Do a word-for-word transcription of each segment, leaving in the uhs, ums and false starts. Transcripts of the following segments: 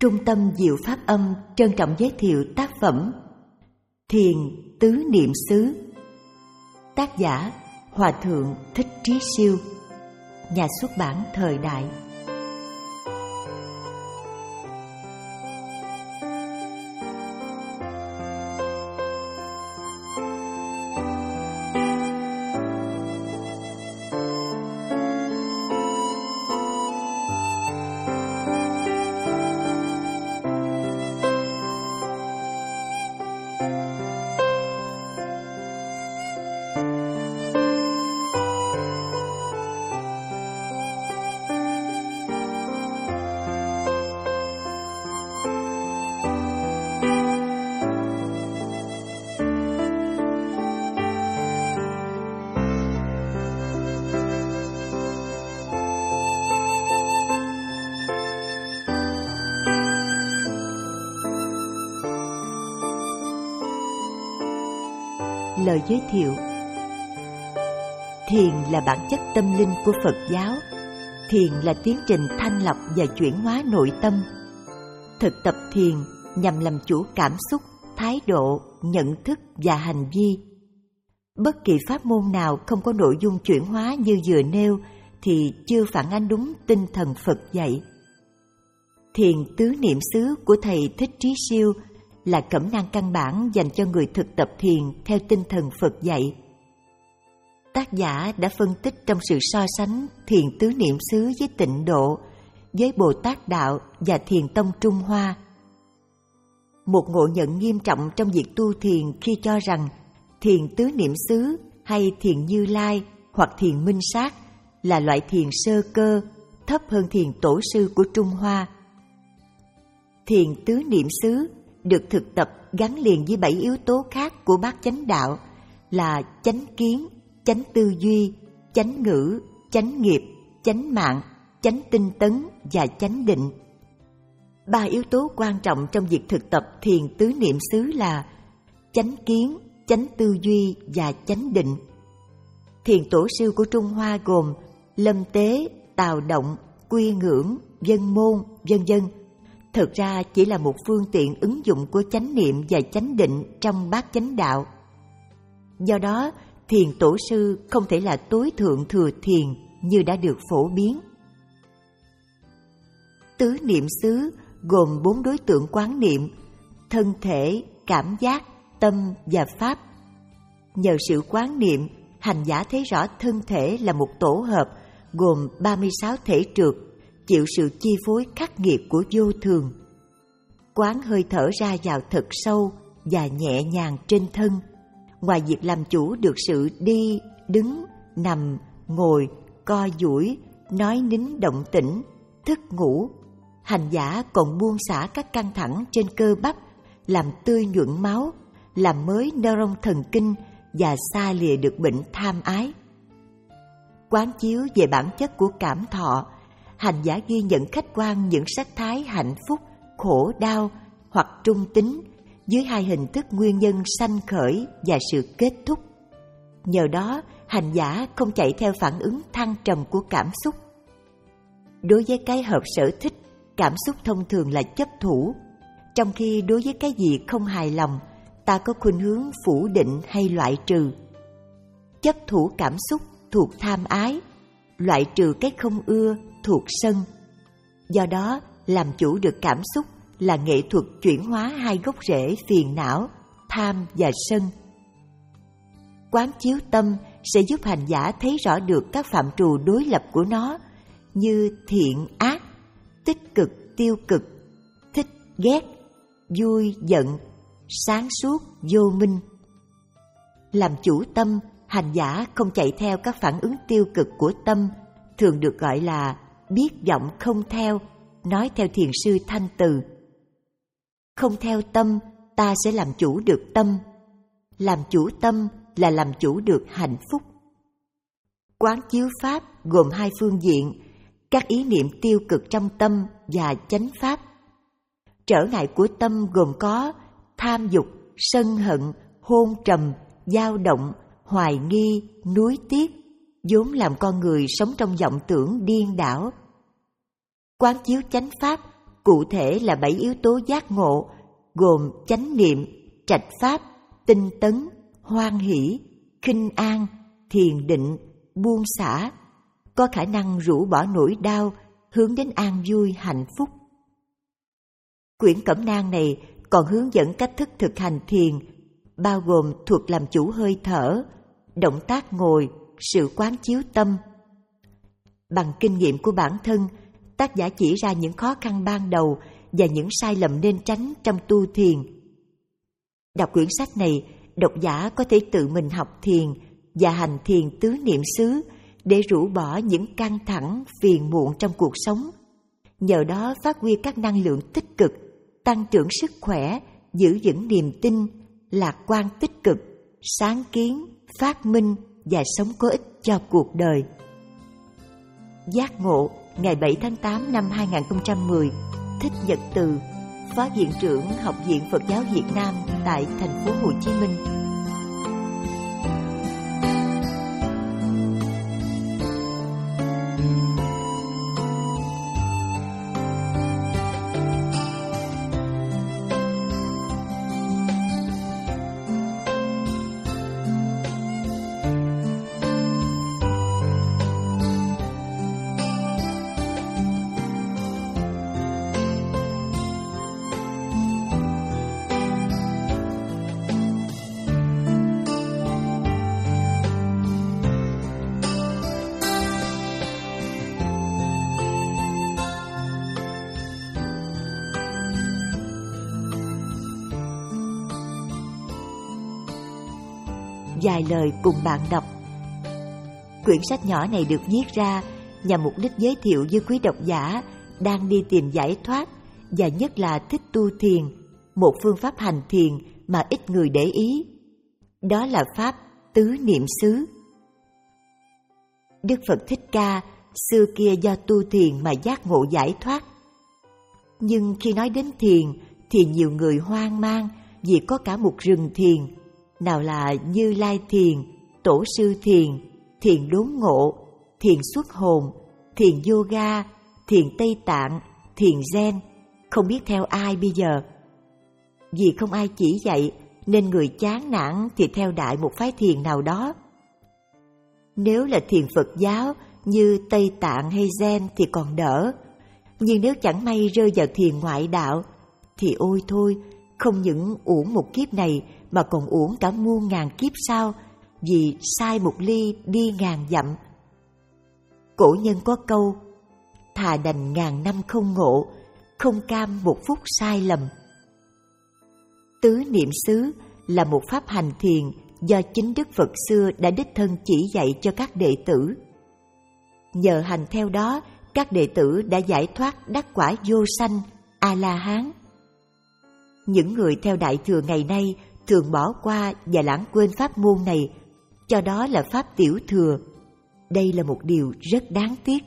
Trung tâm Diệu Pháp Âm trân trọng giới thiệu tác phẩm Thiền Tứ Niệm xứ, tác giả Hòa Thượng Thích Trí Siêu, nhà xuất bản Thời Đại. Lời giới thiệu. Thiền là bản chất tâm linh của Phật giáo. Thiền là tiến trình thanh lọc và chuyển hóa nội tâm. Thực tập thiền nhằm làm chủ cảm xúc, thái độ, nhận thức và hành vi. Bất kỳ pháp môn nào không có nội dung chuyển hóa như vừa nêu thì chưa phản ánh đúng tinh thần Phật dạy. Thiền tứ niệm xứ của Thầy Thích Trí Siêu là cẩm nang căn bản dành cho người thực tập thiền theo tinh thần Phật dạy. Tác giả đã phân tích trong sự so sánh thiền tứ niệm xứ với Tịnh Độ, với Bồ Tát Đạo và Thiền Tông Trung Hoa. Một ngộ nhận nghiêm trọng trong việc tu thiền khi cho rằng thiền tứ niệm xứ hay thiền Như Lai hoặc thiền Minh Sát là loại thiền sơ cơ, thấp hơn thiền tổ sư của Trung Hoa. Thiền tứ niệm xứ được thực tập gắn liền với bảy yếu tố khác của bát chánh đạo là chánh kiến, chánh tư duy, chánh ngữ, chánh nghiệp, chánh mạng, chánh tinh tấn và chánh định. Ba yếu tố quan trọng trong việc thực tập thiền tứ niệm xứ là chánh kiến, chánh tư duy và chánh định. Thiền tổ sư của Trung Hoa gồm Lâm Tế, Tào Động, Quy Ngưỡng, Vân Môn, vân vân. Thực ra chỉ là một phương tiện ứng dụng của chánh niệm và chánh định trong bát chánh đạo. Do đó, thiền tổ sư không thể là tối thượng thừa thiền như đã được phổ biến. Tứ niệm xứ gồm bốn đối tượng quán niệm: thân thể, cảm giác, tâm và pháp. Nhờ sự quán niệm, hành giả thấy rõ thân thể là một tổ hợp gồm ba mươi sáu thể trượt, chịu sự chi phối khắc nghiệt của vô thường. Quán hơi thở ra vào thật sâu và nhẹ nhàng trên thân. Ngoài việc làm chủ được sự đi, đứng, nằm, ngồi, co duỗi, nói nín động tĩnh, thức ngủ, hành giả còn buông xả các căng thẳng trên cơ bắp, làm tươi nhuận máu, làm mới neuron thần kinh và xa lìa được bệnh tham ái. Quán chiếu về bản chất của cảm thọ, hành giả ghi nhận khách quan những sắc thái hạnh phúc, khổ đau hoặc trung tính dưới hai hình thức nguyên nhân sanh khởi và sự kết thúc. Nhờ đó, hành giả không chạy theo phản ứng thăng trầm của cảm xúc. Đối với cái hợp sở thích, cảm xúc thông thường là chấp thủ, trong khi đối với cái gì không hài lòng, ta có khuynh hướng phủ định hay loại trừ. Chấp thủ cảm xúc thuộc tham ái, loại trừ cái không ưa thuộc sân. Do đó, làm chủ được cảm xúc là nghệ thuật chuyển hóa hai gốc rễ phiền não, tham và sân. Quán chiếu tâm sẽ giúp hành giả thấy rõ được các phạm trù đối lập của nó như thiện, ác, tích cực, tiêu cực, thích, ghét, vui, giận, sáng suốt, vô minh. Làm chủ tâm, hành giả không chạy theo các phản ứng tiêu cực của tâm, thường được gọi là biết vọng không theo, nói theo thiền sư Thanh Từ. Không theo tâm, ta sẽ làm chủ được tâm. Làm chủ tâm là làm chủ được hạnh phúc. Quán chiếu pháp gồm hai phương diện: các ý niệm tiêu cực trong tâm và chánh pháp. Trở ngại của tâm gồm có tham dục, sân hận, hôn trầm, dao động, hoài nghi, nuối tiếc, vốn làm con người sống trong vọng tưởng điên đảo. Quán chiếu chánh pháp cụ thể là bảy yếu tố giác ngộ, gồm chánh niệm, trạch pháp, tinh tấn, hoan hỷ, khinh an, thiền định, buông xả, có khả năng rũ bỏ nỗi đau, hướng đến an vui hạnh phúc. Quyển cẩm nang này còn hướng dẫn cách thức thực hành thiền, bao gồm thuật làm chủ hơi thở, động tác ngồi, sự quán chiếu tâm. Bằng kinh nghiệm của bản thân, tác giả chỉ ra những khó khăn ban đầu và những sai lầm nên tránh trong tu thiền. Đọc quyển sách này, độc giả có thể tự mình học thiền và hành thiền tứ niệm xứ để rũ bỏ những căng thẳng, phiền muộn trong cuộc sống. Nhờ đó phát huy các năng lượng tích cực, tăng trưởng sức khỏe, giữ vững niềm tin, lạc quan tích cực, sáng kiến, phát minh và sống có ích cho cuộc đời. Giác ngộ, ngày bảy tháng tám năm hai nghìn không trăm mười, Thích Nhật Từ, Phó Viện trưởng Học viện Phật giáo Việt Nam tại thành phố Hồ Chí Minh. Vài lời cùng bạn đọc. Quyển sách nhỏ này được viết ra nhằm mục đích giới thiệu với quý độc giả đang đi tìm giải thoát và nhất là thích tu thiền, một phương pháp hành thiền mà ít người để ý. Đó là pháp tứ niệm xứ. Đức Phật Thích Ca xưa kia do tu thiền mà giác ngộ giải thoát. Nhưng khi nói đến thiền thì nhiều người hoang mang vì có cả một rừng thiền. Nào là Như Lai thiền, Tổ sư thiền, thiền đốn ngộ, thiền xuất hồn, thiền yoga, thiền Tây Tạng, thiền Zen, không biết theo ai bây giờ. Vì không ai chỉ dạy nên người chán nản thì theo đại một phái thiền nào đó. Nếu là thiền Phật giáo như Tây Tạng hay Zen thì còn đỡ, nhưng nếu chẳng may rơi vào thiền ngoại đạo thì ôi thôi, không những uổng một kiếp này mà còn uổng cả muôn ngàn kiếp sau, vì sai một ly đi ngàn dặm. Cổ nhân có câu, thà đành ngàn năm không ngộ, không cam một phút sai lầm. Tứ niệm xứ là một pháp hành thiền do chính Đức Phật xưa đã đích thân chỉ dạy cho các đệ tử. Nhờ hành theo đó, các đệ tử đã giải thoát đắc quả vô sanh, A-la-hán. Những người theo Đại Thừa ngày nay thường bỏ qua và lãng quên pháp môn này, cho đó là pháp tiểu thừa. Đây là một điều rất đáng tiếc.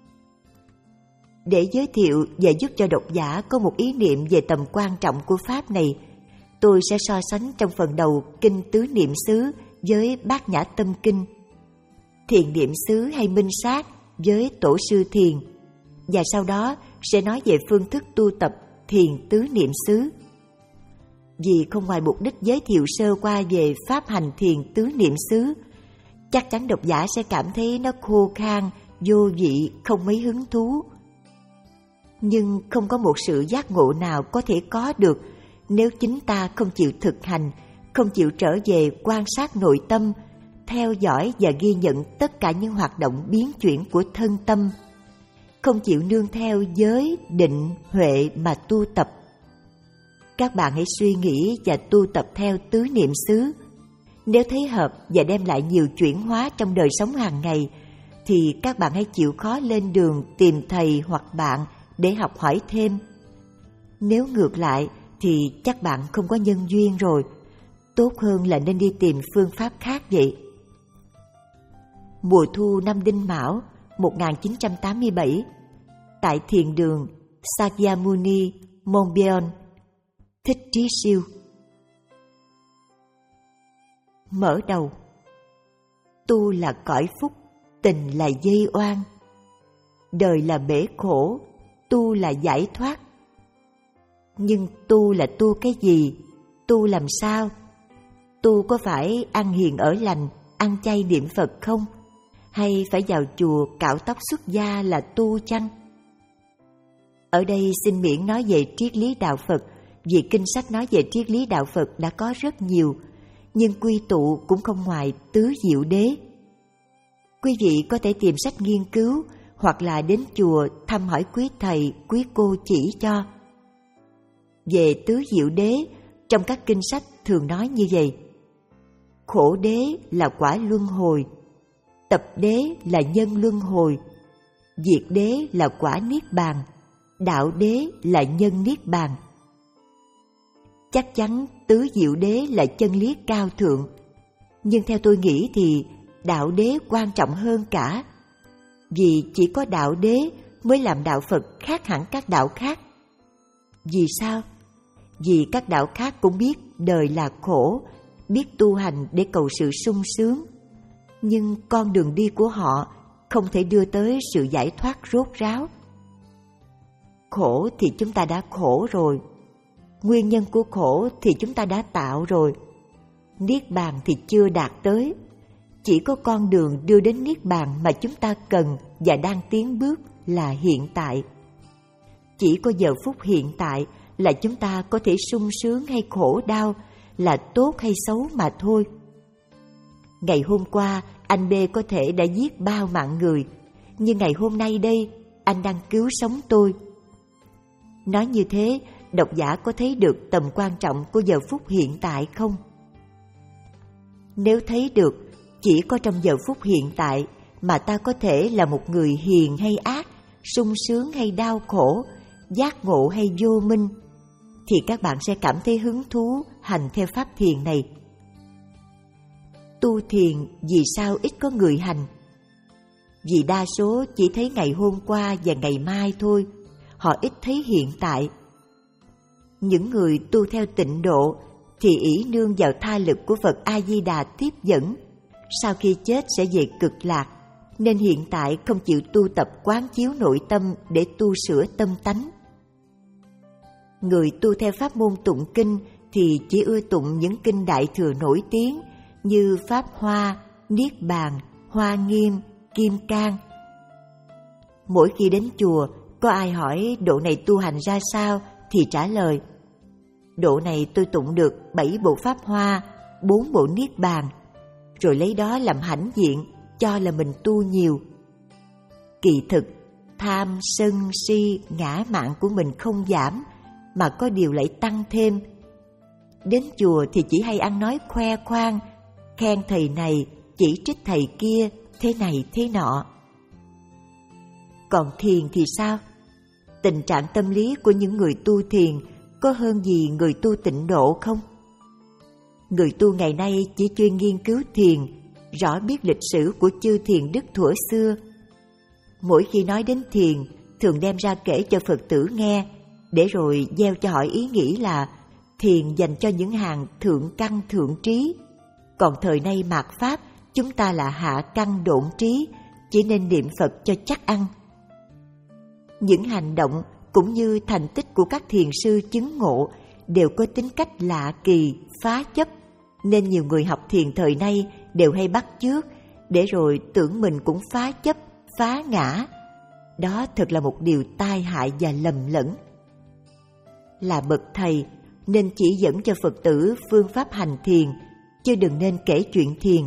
Để giới thiệu và giúp cho độc giả có một ý niệm về tầm quan trọng của pháp này, tôi sẽ so sánh trong phần đầu kinh tứ niệm xứ với Bát Nhã Tâm Kinh, thiền niệm xứ hay minh sát với Tổ sư thiền, và sau đó sẽ nói về phương thức tu tập thiền tứ niệm xứ. Vì không ngoài mục đích giới thiệu sơ qua về pháp hành thiền tứ niệm xứ, chắc chắn độc giả sẽ cảm thấy nó khô khan, vô vị, không mấy hứng thú. Nhưng không có một sự giác ngộ nào có thể có được nếu chính ta không chịu thực hành, không chịu trở về quan sát nội tâm, theo dõi và ghi nhận tất cả những hoạt động biến chuyển của thân tâm, không chịu nương theo giới, định, huệ mà tu tập. Các bạn hãy suy nghĩ và tu tập theo tứ niệm xứ. Nếu thấy hợp và đem lại nhiều chuyển hóa trong đời sống hàng ngày, thì các bạn hãy chịu khó lên đường tìm thầy hoặc bạn để học hỏi thêm. Nếu ngược lại thì chắc bạn không có nhân duyên rồi. Tốt hơn là nên đi tìm phương pháp khác vậy. Mùa thu năm Đinh Mão một nghìn chín trăm tám mươi bảy, tại thiền đường Sakyamuni, Monbion, Thích Trí Siêu. Mở đầu. Tu là cõi phúc, tình là dây oan. Đời là bể khổ, tu là giải thoát, Nhưng tu là tu cái gì? Tu làm sao? Tu có phải ăn hiền ở lành, ăn chay niệm Phật không? Hay phải vào chùa cạo tóc xuất gia là tu chăng? Ở đây xin miễn nói về triết lý đạo Phật, vì kinh sách nói về triết lý đạo Phật đã có rất nhiều, nhưng quy tụ cũng không ngoài tứ diệu đế. Quý vị có thể tìm sách nghiên cứu hoặc là đến chùa thăm hỏi quý thầy, quý cô chỉ cho. Về tứ diệu đế, trong các kinh sách thường nói như vậy: khổ đế là quả luân hồi, tập đế là nhân luân hồi, diệt đế là quả niết bàn, đạo đế là nhân niết bàn. Chắc chắn tứ diệu đế là chân lý cao thượng, nhưng theo tôi nghĩ thì đạo đế quan trọng hơn cả, vì chỉ có đạo đế mới làm đạo Phật khác hẳn các đạo khác. Vì sao? Vì các đạo khác cũng biết đời là khổ, biết tu hành để cầu sự sung sướng, nhưng con đường đi của họ không thể đưa tới sự giải thoát rốt ráo. Khổ thì chúng ta đã khổ rồi, nguyên nhân của khổ thì chúng ta đã tạo rồi, niết bàn thì chưa đạt tới. Chỉ có con đường đưa đến niết bàn mà chúng ta cần và đang tiến bước là hiện tại. Chỉ có giờ phút hiện tại là chúng ta có thể sung sướng hay khổ đau, là tốt hay xấu mà thôi. Ngày hôm qua anh B có thể đã giết bao mạng người, nhưng ngày hôm nay đây anh đang cứu sống tôi. Nói như thế, độc giả có thấy được tầm quan trọng của giờ phút hiện tại không? Nếu thấy được, chỉ có trong giờ phút hiện tại mà ta có thể là một người hiền hay ác, sung sướng hay đau khổ, giác ngộ hay vô minh, thì các bạn sẽ cảm thấy hứng thú hành theo pháp thiền này. Tu thiền vì sao ít có người hành? Vì đa số chỉ thấy ngày hôm qua và ngày mai thôi, họ ít thấy hiện tại. Những người tu theo tịnh độ thì ỷ nương vào tha lực của Phật A-di-đà tiếp dẫn, sau khi chết sẽ về cực lạc, nên hiện tại không chịu tu tập quán chiếu nội tâm để tu sửa tâm tánh. Người tu theo pháp môn tụng kinh thì chỉ ưa tụng những kinh đại thừa nổi tiếng như Pháp Hoa, Niết Bàn, Hoa Nghiêm, Kim Cang. Mỗi khi đến chùa, có ai hỏi độ này tu hành ra sao thì trả lời: độ này tôi tụng được bảy bộ Pháp Hoa, bốn bộ Niết Bàn, rồi lấy đó làm hãnh diện, cho là mình tu nhiều. Kỳ thực, tham, sân, si, ngã mạn của mình không giảm, mà có điều lại tăng thêm. Đến chùa thì chỉ hay ăn nói khoe khoang, khen thầy này, chỉ trích thầy kia, thế này thế nọ. Còn thiền thì sao? Tình trạng tâm lý của những người tu thiền có hơn gì người tu tịnh độ không? Người tu ngày nay chỉ chuyên nghiên cứu thiền, rõ biết lịch sử của chư thiền đức thuở xưa. Mỗi khi nói đến thiền, thường đem ra kể cho Phật tử nghe, để rồi gieo cho họ ý nghĩ là thiền dành cho những hàng thượng căn thượng trí. Còn thời nay mạt Pháp, chúng ta là hạ căn độn trí, chỉ nên niệm Phật cho chắc ăn. Những hành động cũng như thành tích của các thiền sư chứng ngộ đều có tính cách lạ kỳ, phá chấp, nên nhiều người học thiền thời nay đều hay bắt chước, để rồi tưởng mình cũng phá chấp, phá ngã. Đó thật là một điều tai hại và lầm lẫn. Là bậc thầy nên chỉ dẫn cho Phật tử phương pháp hành thiền, chứ đừng nên kể chuyện thiền.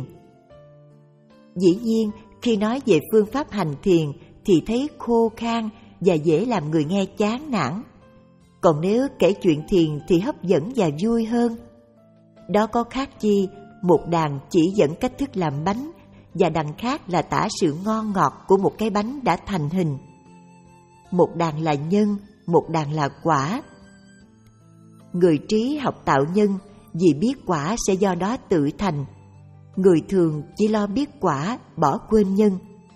Dĩ nhiên, khi nói về phương pháp hành thiền thì thấy khô khan và dễ làm người nghe chán nản. Còn nếu kể chuyện thiền thì hấp dẫn và vui hơn. Đó có khác chi một đàn chỉ dẫn cách thức làm bánh, và đàn khác là tả sự ngon ngọt của một cái bánh đã thành hình. Một đàn là nhân, một đàn là quả. Người trí học tạo nhân vì biết quả sẽ do đó tự thành. Người thường chỉ lo biết quả, bỏ quên nhân.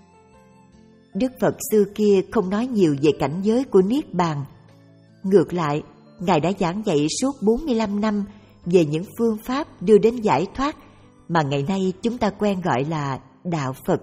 Đức Phật xưa kia không nói nhiều về cảnh giới của Niết Bàn. Ngược lại, Ngài đã giảng dạy suốt bốn mươi lăm năm về những phương pháp đưa đến giải thoát mà ngày nay chúng ta quen gọi là Đạo Phật.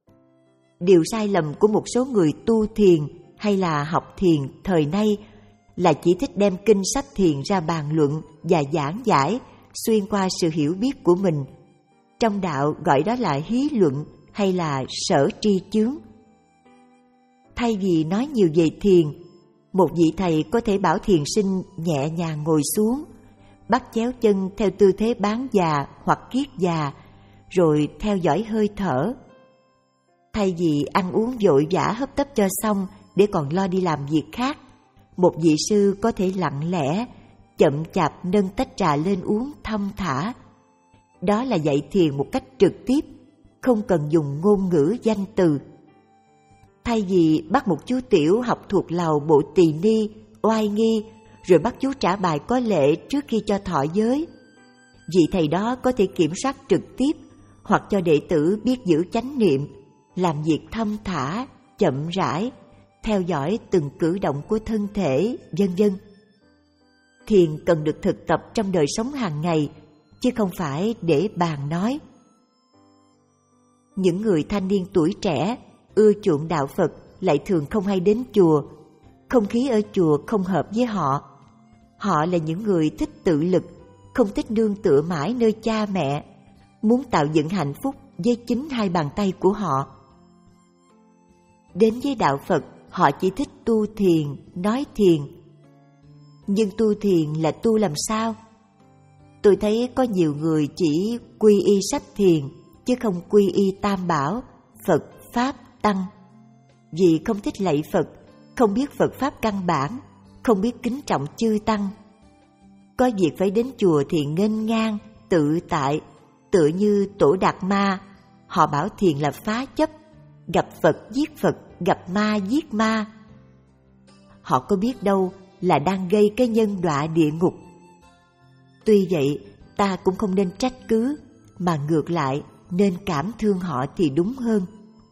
Điều sai lầm của một số người tu thiền hay là học thiền thời nay là chỉ thích đem kinh sách thiền ra bàn luận và giảng giải xuyên qua sự hiểu biết của mình. Trong đạo gọi đó là hí luận hay là sở tri chướng. Thay vì nói nhiều về thiền, một vị thầy có thể bảo thiền sinh nhẹ nhàng ngồi xuống, bắt chéo chân theo tư thế bán già hoặc kiết già, rồi theo dõi hơi thở. Thay vì ăn uống vội vã hấp tấp cho xong để còn lo đi làm việc khác, một vị sư có thể lặng lẽ, chậm chạp nâng tách trà lên uống thong thả. Đó là dạy thiền một cách trực tiếp, không cần dùng ngôn ngữ danh từ. Thay vì bắt một chú tiểu học thuộc lầu bộ tỳ ni, oai nghi, rồi bắt chú trả bài có lệ trước khi cho thọ giới, vị thầy đó có thể kiểm soát trực tiếp hoặc cho đệ tử biết giữ chánh niệm, làm việc thong thả, chậm rãi, theo dõi từng cử động của thân thể, vân vân. Thiền cần được thực tập trong đời sống hàng ngày, chứ không phải để bàn nói. Những người thanh niên tuổi trẻ ưa chuộng đạo Phật lại thường không hay đến chùa. Không khí ở chùa không hợp với họ. Họ là những người thích tự lực, không thích nương tựa mãi nơi cha mẹ, muốn tạo dựng hạnh phúc với chính hai bàn tay của họ. Đến với đạo Phật, họ chỉ thích tu thiền, nói thiền. Nhưng tu thiền là tu làm sao? Tôi thấy có nhiều người chỉ quy y sách thiền, chứ không quy y Tam Bảo, Phật, Pháp, Tăng. Vì không thích lạy Phật, không biết Phật Pháp căn bản, không biết kính trọng chư Tăng. Có việc phải đến chùa thì nghênh ngang, tự tại, tựa như Tổ Đạt Ma. Họ bảo thiền là phá chấp, gặp Phật giết Phật, gặp ma giết ma. Họ có biết đâu là đang gây cái nhân đọa địa ngục. Tuy vậy, ta cũng không nên trách cứ, mà ngược lại nên cảm thương họ thì đúng hơn.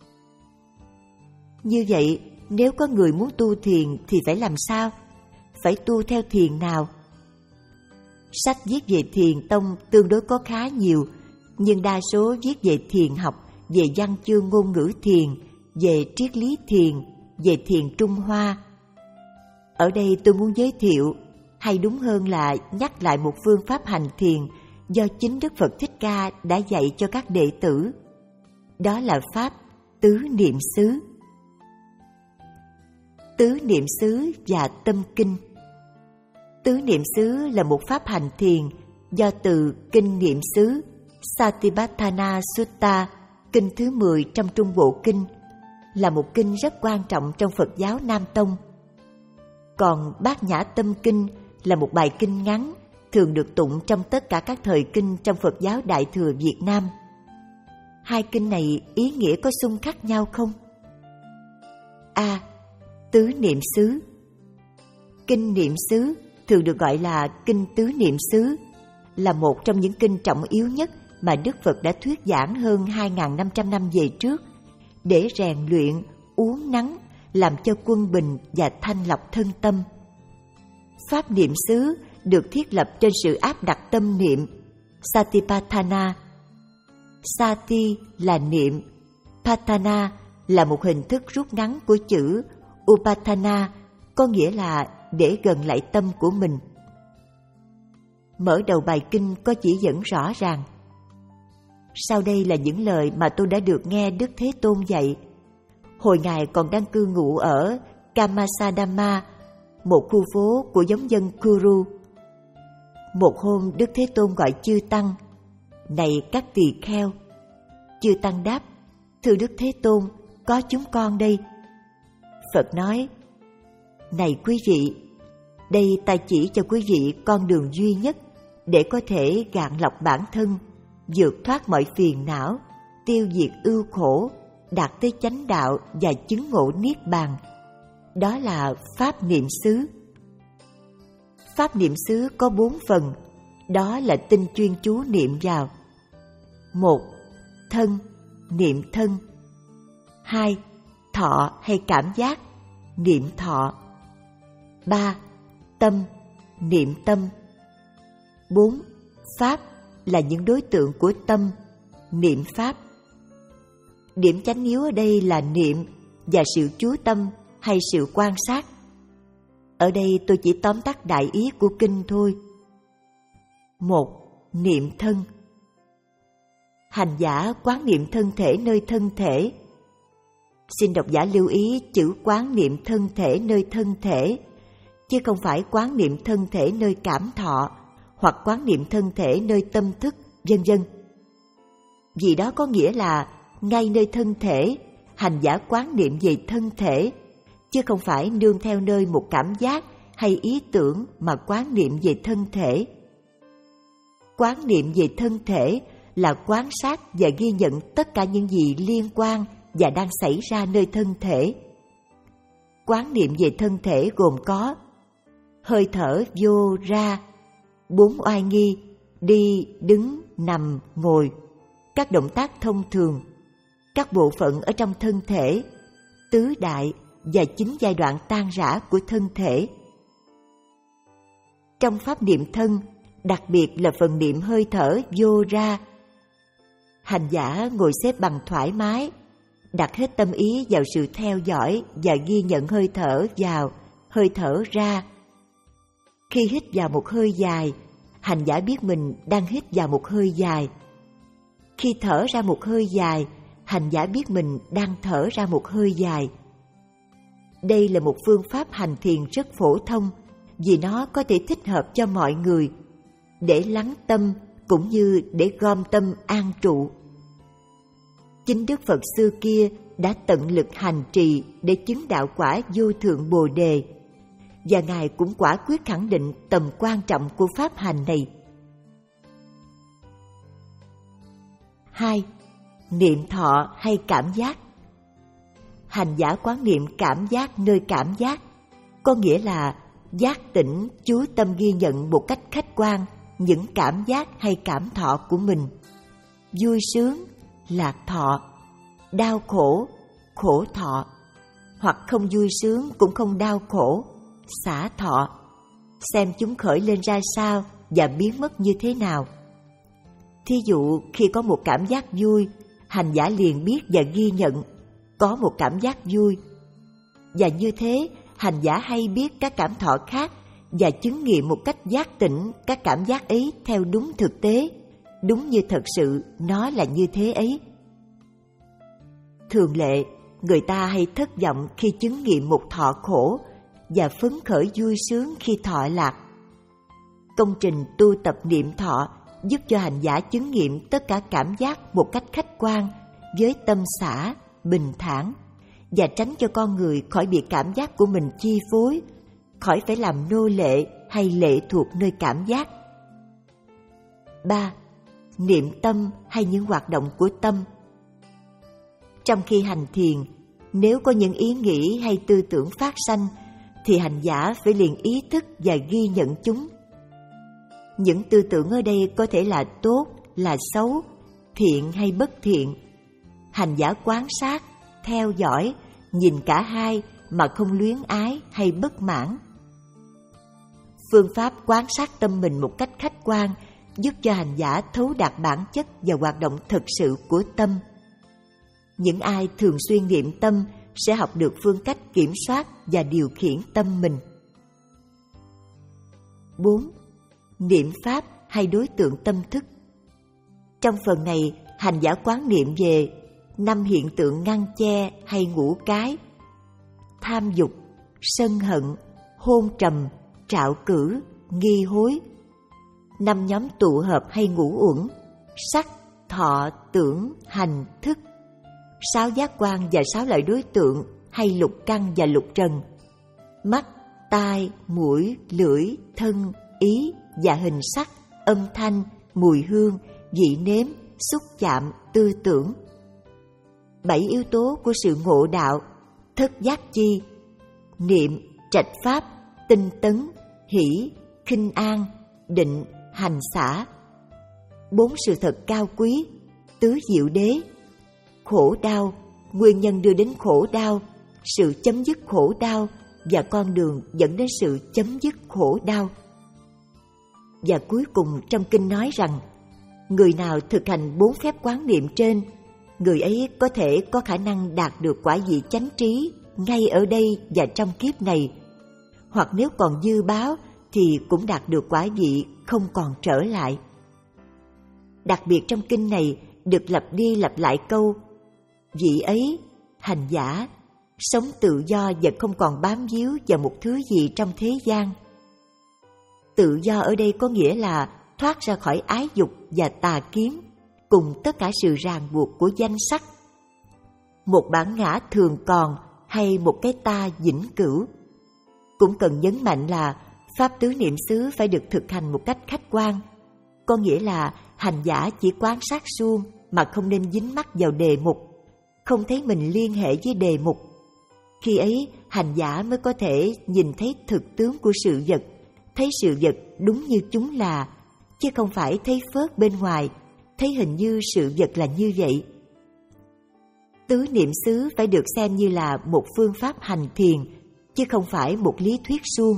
Như vậy, nếu có người muốn tu thiền thì phải làm sao? Phải tu theo thiền nào? Sách viết về thiền tông tương đối có khá nhiều, nhưng đa số viết về thiền học, về văn chương ngôn ngữ thiền, về triết lý thiền, về thiền Trung Hoa. Ở đây tôi muốn giới thiệu, hay đúng hơn là nhắc lại một phương pháp hành thiền do chính Đức Phật Thích Ca đã dạy cho các đệ tử. Đó là pháp tứ niệm xứ. Tứ niệm xứ và tâm kinh. Tứ niệm xứ là một pháp hành thiền do từ kinh niệm xứ Satipatthana Sutta, kinh thứ mười trong Trung Bộ Kinh, là một kinh rất quan trọng trong Phật giáo Nam Tông. Còn Bát Nhã Tâm Kinh là một bài kinh ngắn, thường được tụng trong tất cả các thời kinh trong Phật giáo Đại Thừa Việt Nam. Hai kinh này ý nghĩa có xung khắc nhau không? A. Tứ niệm xứ. Kinh niệm xứ thường được gọi là kinh tứ niệm xứ, là một trong những kinh trọng yếu nhất mà Đức Phật đã thuyết giảng hơn hai nghìn năm trăm năm về trước, để rèn luyện, uốn nắn, làm cho quân bình và thanh lọc thân tâm. Pháp niệm xứ được thiết lập trên sự áp đặt tâm niệm, Satipatthana. Sati là niệm, Patthana là một hình thức rút ngắn của chữ Upatthana, có nghĩa là để gần lại tâm của mình. Mở đầu bài kinh có chỉ dẫn rõ ràng. Sau đây là những lời mà tôi đã được nghe Đức Thế Tôn dạy. Hồi Ngài còn đang cư ngụ ở Kamasadhamma, một khu phố của giống dân Kuru. Một hôm Đức Thế Tôn gọi chư Tăng: "Này các tỳ kheo." Chư Tăng đáp: "Thưa Đức Thế Tôn, có chúng con đây." Phật nói: "Này quý vị, đây ta chỉ cho quý vị con đường duy nhất để có thể gạn lọc bản thân, vượt thoát mọi phiền não, tiêu diệt ưu khổ, đạt tới chánh đạo và chứng ngộ niết bàn. Đó là pháp niệm xứ." Pháp niệm xứ có bốn phần, đó là tinh chuyên chú niệm vào. Một, thân, niệm thân. Hai, thọ hay cảm giác, niệm thọ. Ba, tâm, niệm tâm. Bốn, pháp là những đối tượng của tâm, niệm pháp. Điểm chánh yếu ở đây là niệm và sự chú tâm hay sự quan sát. Ở đây tôi chỉ tóm tắt đại ý của kinh thôi. Một. Niệm thân. Hành giả quán niệm thân thể nơi thân thể. Xin độc giả lưu ý chữ quán niệm thân thể nơi thân thể, chứ không phải quán niệm thân thể nơi cảm thọ, hoặc quán niệm thân thể nơi tâm thức, vân vân. Vì đó có nghĩa là ngay nơi thân thể, hành giả quán niệm về thân thể, chứ không phải nương theo nơi một cảm giác hay ý tưởng mà quán niệm về thân thể. Quán niệm về thân thể là quan sát và ghi nhận tất cả những gì liên quan và đang xảy ra nơi thân thể. Quán niệm về thân thể gồm có hơi thở vô ra, bốn oai nghi, đi, đứng, nằm, ngồi, các động tác thông thường, các bộ phận ở trong thân thể, tứ đại và chín giai đoạn tan rã của thân thể. Trong pháp niệm thân, đặc biệt là phần niệm hơi thở vô ra, hành giả ngồi xếp bằng thoải mái, đặt hết tâm ý vào sự theo dõi và ghi nhận hơi thở vào, hơi thở ra. Khi hít vào một hơi dài, hành giả biết mình đang hít vào một hơi dài. Khi thở ra một hơi dài, hành giả biết mình đang thở ra một hơi dài. Đây là một phương pháp hành thiền rất phổ thông, vì nó có thể thích hợp cho mọi người, để lắng tâm cũng như để gom tâm an trụ. Chính Đức Phật xưa kia đã tận lực hành trì để chứng đạo quả vô thượng Bồ Đề, và Ngài cũng quả quyết khẳng định tầm quan trọng của pháp hành này. Hai. Niệm thọ hay cảm giác. Hành giả quán niệm cảm giác nơi cảm giác, có nghĩa là giác tỉnh chú tâm ghi nhận một cách khách quan những cảm giác hay cảm thọ của mình. Vui sướng, lạc thọ, đau khổ, khổ thọ, hoặc không vui sướng cũng không đau khổ, xả thọ, xem chúng khởi lên ra sao và biến mất như thế nào. Thí dụ khi có một cảm giác vui, hành giả liền biết và ghi nhận có một cảm giác vui, và như thế hành giả hay biết các cảm thọ khác và chứng nghiệm một cách giác tỉnh các cảm giác ấy theo đúng thực tế, đúng như thật sự nó là như thế ấy. Thường lệ, người ta hay thất vọng khi chứng nghiệm một thọ khổ và phấn khởi vui sướng khi thọ lạc. Công trình tu tập niệm thọ giúp cho hành giả chứng nghiệm tất cả cảm giác một cách khách quan với tâm xả, bình thản, và tránh cho con người khỏi bị cảm giác của mình chi phối, khỏi phải làm nô lệ hay lệ thuộc nơi cảm giác. Ba. Niệm tâm hay những hoạt động của tâm. Trong khi hành thiền, nếu có những ý nghĩ hay tư tưởng phát sanh, thì hành giả phải liền ý thức và ghi nhận chúng. Những tư tưởng ở đây có thể là tốt, là xấu, thiện hay bất thiện. Hành giả quan sát, theo dõi, nhìn cả hai mà không luyến ái hay bất mãn. Phương pháp quan sát tâm mình một cách khách quan giúp cho hành giả thấu đạt bản chất và hoạt động thực sự của tâm. Những ai thường xuyên niệm tâm sẽ học được phương cách kiểm soát và điều khiển tâm mình. Bốn. Niệm pháp hay đối tượng tâm thức. Trong phần này, hành giả quán niệm về năm hiện tượng ngăn che hay ngũ cái: tham dục, sân hận, hôn trầm, trạo cử, nghi hối. Năm nhóm tụ hợp hay ngũ uẩn: sắc, thọ, tưởng, hành, thức. Sáu giác quan và sáu loại đối tượng hay lục căn và lục trần: mắt, tai, mũi, lưỡi, thân, ý và hình sắc, âm thanh, mùi hương, vị nếm, xúc chạm, tư tưởng. Bảy yếu tố của sự ngộ đạo: thất giác chi, niệm, trạch pháp, tinh tấn, hỷ, khinh an, định, hành xả. Bốn sự thật cao quý: tứ diệu đế, khổ đau, nguyên nhân đưa đến khổ đau, sự chấm dứt khổ đau và con đường dẫn đến sự chấm dứt khổ đau. Và cuối cùng trong kinh nói rằng, người nào thực hành bốn phép quán niệm trên, người ấy có thể có khả năng đạt được quả vị chánh trí ngay ở đây và trong kiếp này, hoặc nếu còn dư báo thì cũng đạt được quả vị không còn trở lại. Đặc biệt trong kinh này được lặp đi lặp lại câu vị ấy, hành giả, sống tự do và không còn bám víu vào một thứ gì trong thế gian. Tự do ở đây có nghĩa là thoát ra khỏi ái dục và tà kiến, cùng tất cả sự ràng buộc của danh sắc. Một bản ngã thường còn hay một cái ta vĩnh cửu. Cũng cần nhấn mạnh là pháp tứ niệm xứ phải được thực hành một cách khách quan, có nghĩa là hành giả chỉ quan sát suông mà không nên dính mắc vào đề mục, không thấy mình liên hệ với đề mục. Khi ấy, hành giả mới có thể nhìn thấy thực tướng của sự vật, thấy sự vật đúng như chúng là, chứ không phải thấy phớt bên ngoài, thấy hình như sự vật là như vậy. Tứ niệm xứ phải được xem như là một phương pháp hành thiền, chứ không phải một lý thuyết suông.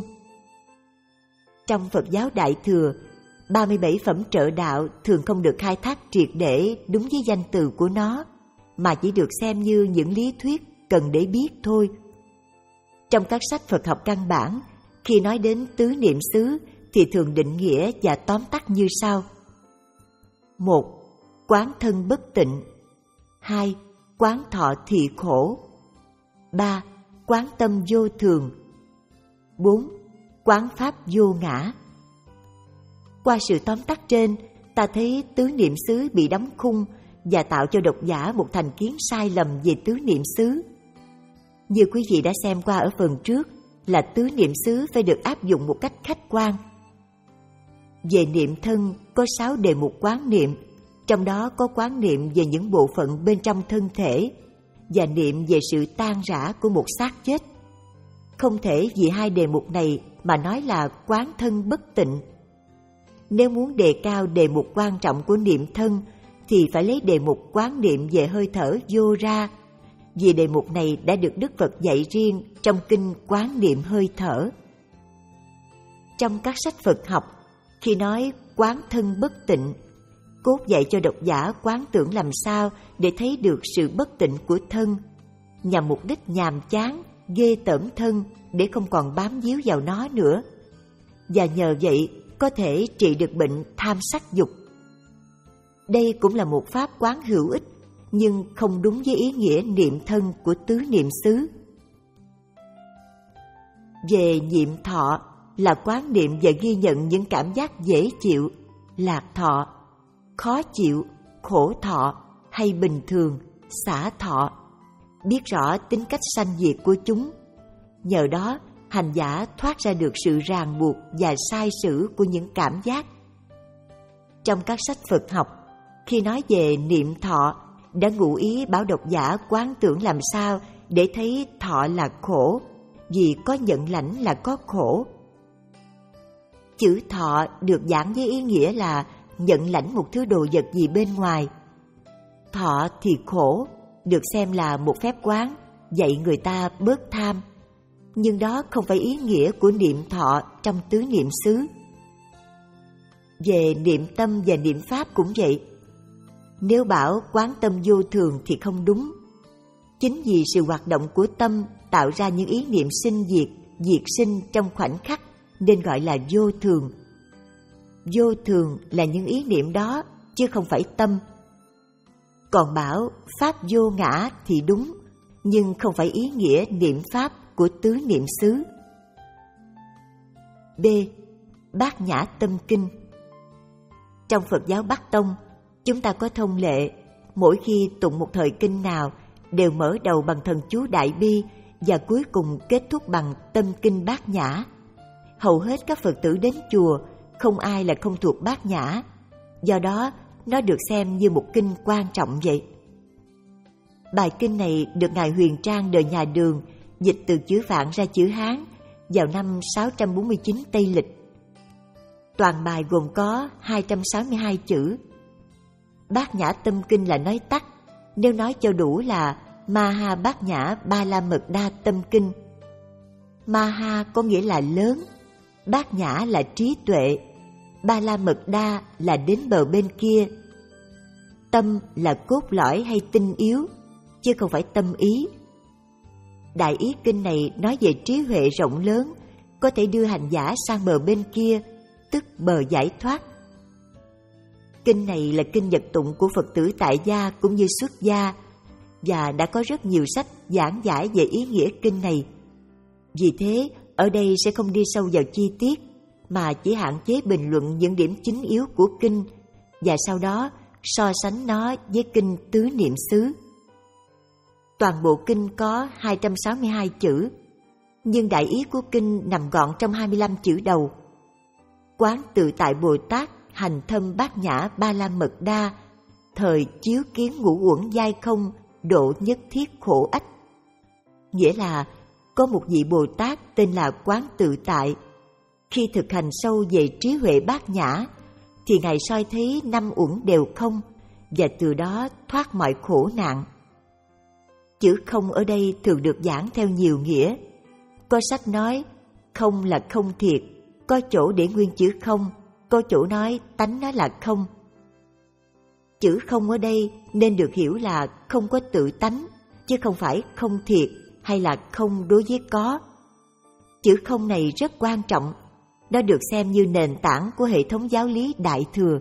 Trong Phật giáo Đại Thừa, ba mươi bảy phẩm trợ đạo thường không được khai thác triệt để đúng với danh từ của nó, mà chỉ được xem như những lý thuyết cần để biết thôi. Trong các sách Phật học căn bản, khi nói đến tứ niệm xứ thì thường định nghĩa và tóm tắt như sau. Một, quán thân bất tịnh. Hai, quán thọ thị khổ. Ba, quán tâm vô thường. Bốn, quán pháp vô ngã. Qua sự tóm tắt trên, ta thấy tứ niệm xứ bị đóng khung và tạo cho độc giả một thành kiến sai lầm về tứ niệm xứ. Như quý vị đã xem qua ở phần trước, là tứ niệm xứ phải được áp dụng một cách khách quan. Về niệm thân có sáu đề mục quán niệm, trong đó có quán niệm về những bộ phận bên trong thân thể và niệm về sự tan rã của một xác chết. Không thể vì hai đề mục này mà nói là quán thân bất tịnh. Nếu muốn đề cao đề mục quan trọng của niệm thân thì phải lấy đề mục quán niệm về hơi thở vô ra, vì đề mục này đã được Đức Phật dạy riêng trong kinh Quán Niệm Hơi Thở. Trong các sách Phật học, khi nói quán thân bất tịnh, cốt dạy cho độc giả quán tưởng làm sao để thấy được sự bất tịnh của thân, nhằm mục đích nhàm chán, ghê tởm thân để không còn bám víu vào nó nữa, và nhờ vậy có thể trị được bệnh tham sắc dục. Đây cũng là một pháp quán hữu ích, nhưng không đúng với ý nghĩa niệm thân của tứ niệm xứ. Về niệm thọ là quán niệm và ghi nhận những cảm giác dễ chịu, lạc thọ, khó chịu, khổ thọ hay bình thường, xả thọ, biết rõ tính cách sanh diệt của chúng. Nhờ đó, hành giả thoát ra được sự ràng buộc và sai sử của những cảm giác. Trong các sách Phật học, khi nói về niệm thọ, đã ngụ ý bảo độc giả quán tưởng làm sao để thấy thọ là khổ, vì có nhận lãnh là có khổ. Chữ thọ được giảng với ý nghĩa là nhận lãnh một thứ đồ vật gì bên ngoài. Thọ thì khổ, được xem là một phép quán, dạy người ta bớt tham. Nhưng đó không phải ý nghĩa của niệm thọ trong tứ niệm xứ. Về niệm tâm và niệm pháp cũng vậy. Nếu bảo quán tâm vô thường thì không đúng. Chính vì sự hoạt động của tâm tạo ra những ý niệm sinh diệt, diệt sinh trong khoảnh khắc nên gọi là vô thường. Vô thường là những ý niệm đó, chứ không phải tâm. Còn bảo pháp vô ngã thì đúng, nhưng không phải ý nghĩa niệm pháp của tứ niệm xứ. B. Bát Nhã Tâm Kinh. Trong Phật giáo Bắc Tông, chúng ta có thông lệ, mỗi khi tụng một thời kinh nào đều mở đầu bằng thần chú Đại Bi và cuối cùng kết thúc bằng Tâm Kinh Bát Nhã. Hầu hết các Phật tử đến chùa, không ai là không thuộc Bát Nhã, do đó nó được xem như một kinh quan trọng vậy. Bài kinh này được Ngài Huyền Trang đời nhà Đường dịch từ chữ Phạn ra chữ Hán vào năm sáu trăm bốn mươi chín Tây Lịch. Toàn bài gồm có hai trăm sáu mươi hai chữ. Bát Nhã Tâm Kinh là nói tắt, nếu nói cho đủ là Maha Bát Nhã Ba La Mật Đa Tâm Kinh. Maha có nghĩa là lớn, Bát Nhã là trí tuệ, Ba La Mật Đa là đến bờ bên kia. Tâm là cốt lõi hay tinh yếu, chứ không phải tâm ý. Đại ý kinh này nói về trí huệ rộng lớn, có thể đưa hành giả sang bờ bên kia, tức bờ giải thoát. Kinh này là kinh vật tụng của Phật tử tại gia cũng như xuất gia, và đã có rất nhiều sách giảng giải về ý nghĩa kinh này. Vì thế, ở đây sẽ không đi sâu vào chi tiết, mà chỉ hạn chế bình luận những điểm chính yếu của kinh, và sau đó so sánh nó với kinh Tứ Niệm xứ. Toàn bộ kinh có hai trăm sáu mươi hai chữ, nhưng đại ý của kinh nằm gọn trong hai mươi lăm chữ đầu. Quán tự tại Bồ Tát hành thâm bát nhã ba la mật đa, thời chiếu kiến ngũ uẩn giai không, độ nhất thiết khổ ách. Nghĩa là có một vị Bồ Tát tên là Quán Tự Tại. Khi thực hành sâu về trí huệ bát nhã, thì Ngài soi thấy năm uẩn đều không, và từ đó thoát mọi khổ nạn. Chữ không ở đây thường được giảng theo nhiều nghĩa. Có sách nói không là không thiệt, có chỗ để nguyên chữ không, có chỗ nói tánh nó là không. Chữ không ở đây nên được hiểu là không có tự tánh, chứ không phải không thiệt hay là không đối với có. Chữ không này rất quan trọng, nó được xem như nền tảng của hệ thống giáo lý Đại Thừa.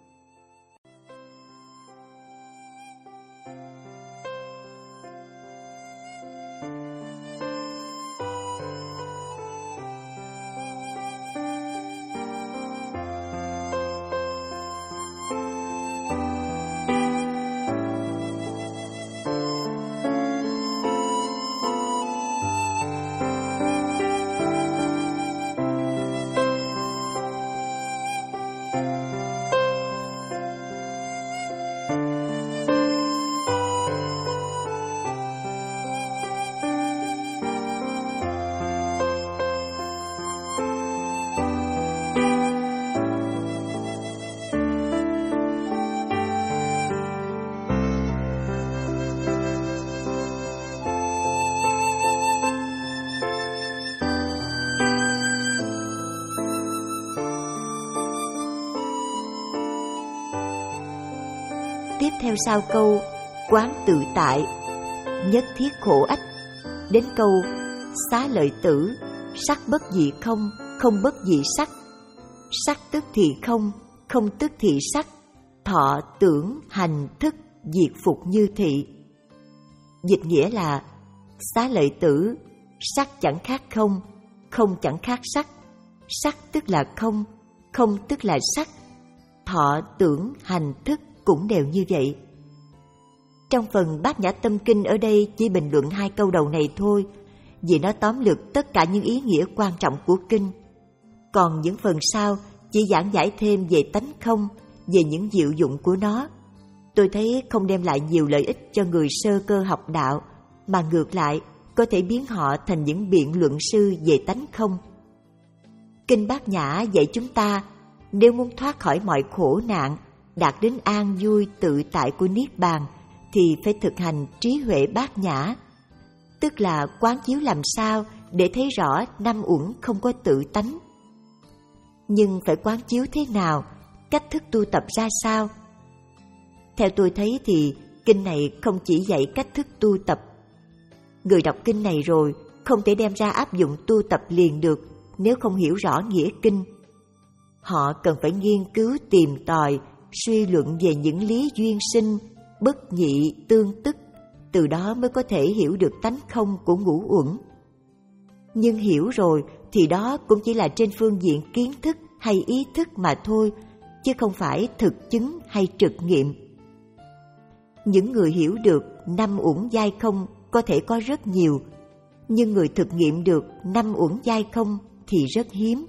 Tiếp theo sau câu quán tự tại, nhất thiết khổ ách, đến câu xá lợi tử, sắc bất dị không, không bất dị sắc, sắc tức thì không, không tức thì sắc, thọ tưởng hành thức diệt phục như thị. Dịch nghĩa là xá lợi tử, sắc chẳng khác không, không chẳng khác sắc, sắc tức là không, không tức là sắc, thọ tưởng hành thức cũng đều như vậy. Trong phần Bát Nhã Tâm Kinh ở đây chỉ bình luận hai câu đầu này thôi, vì nó tóm lược tất cả những ý nghĩa quan trọng của kinh. Còn những phần sau chỉ giảng giải thêm về tánh không, về những diệu dụng của nó. Tôi thấy không đem lại nhiều lợi ích cho người sơ cơ học đạo, mà ngược lại có thể biến họ thành những biện luận sư về tánh không. Kinh Bát Nhã dạy chúng ta, nếu muốn thoát khỏi mọi khổ nạn, đạt đến an vui tự tại của Niết Bàn, thì phải thực hành trí huệ bát nhã, tức là quán chiếu làm sao để thấy rõ năm uẩn không có tự tánh. Nhưng phải quán chiếu thế nào, cách thức tu tập ra sao? Theo tôi thấy thì kinh này không chỉ dạy cách thức tu tập. Người đọc kinh này rồi không thể đem ra áp dụng tu tập liền được nếu không hiểu rõ nghĩa kinh. Họ cần phải nghiên cứu tìm tòi, suy luận về những lý duyên sinh, bất nhị, tương tức, từ đó mới có thể hiểu được tánh không của ngũ uẩn. Nhưng hiểu rồi thì đó cũng chỉ là trên phương diện kiến thức hay ý thức mà thôi, chứ không phải thực chứng hay trực nghiệm. Những người hiểu được năm uẩn giai không có thể có rất nhiều, nhưng người thực nghiệm được năm uẩn giai không thì rất hiếm.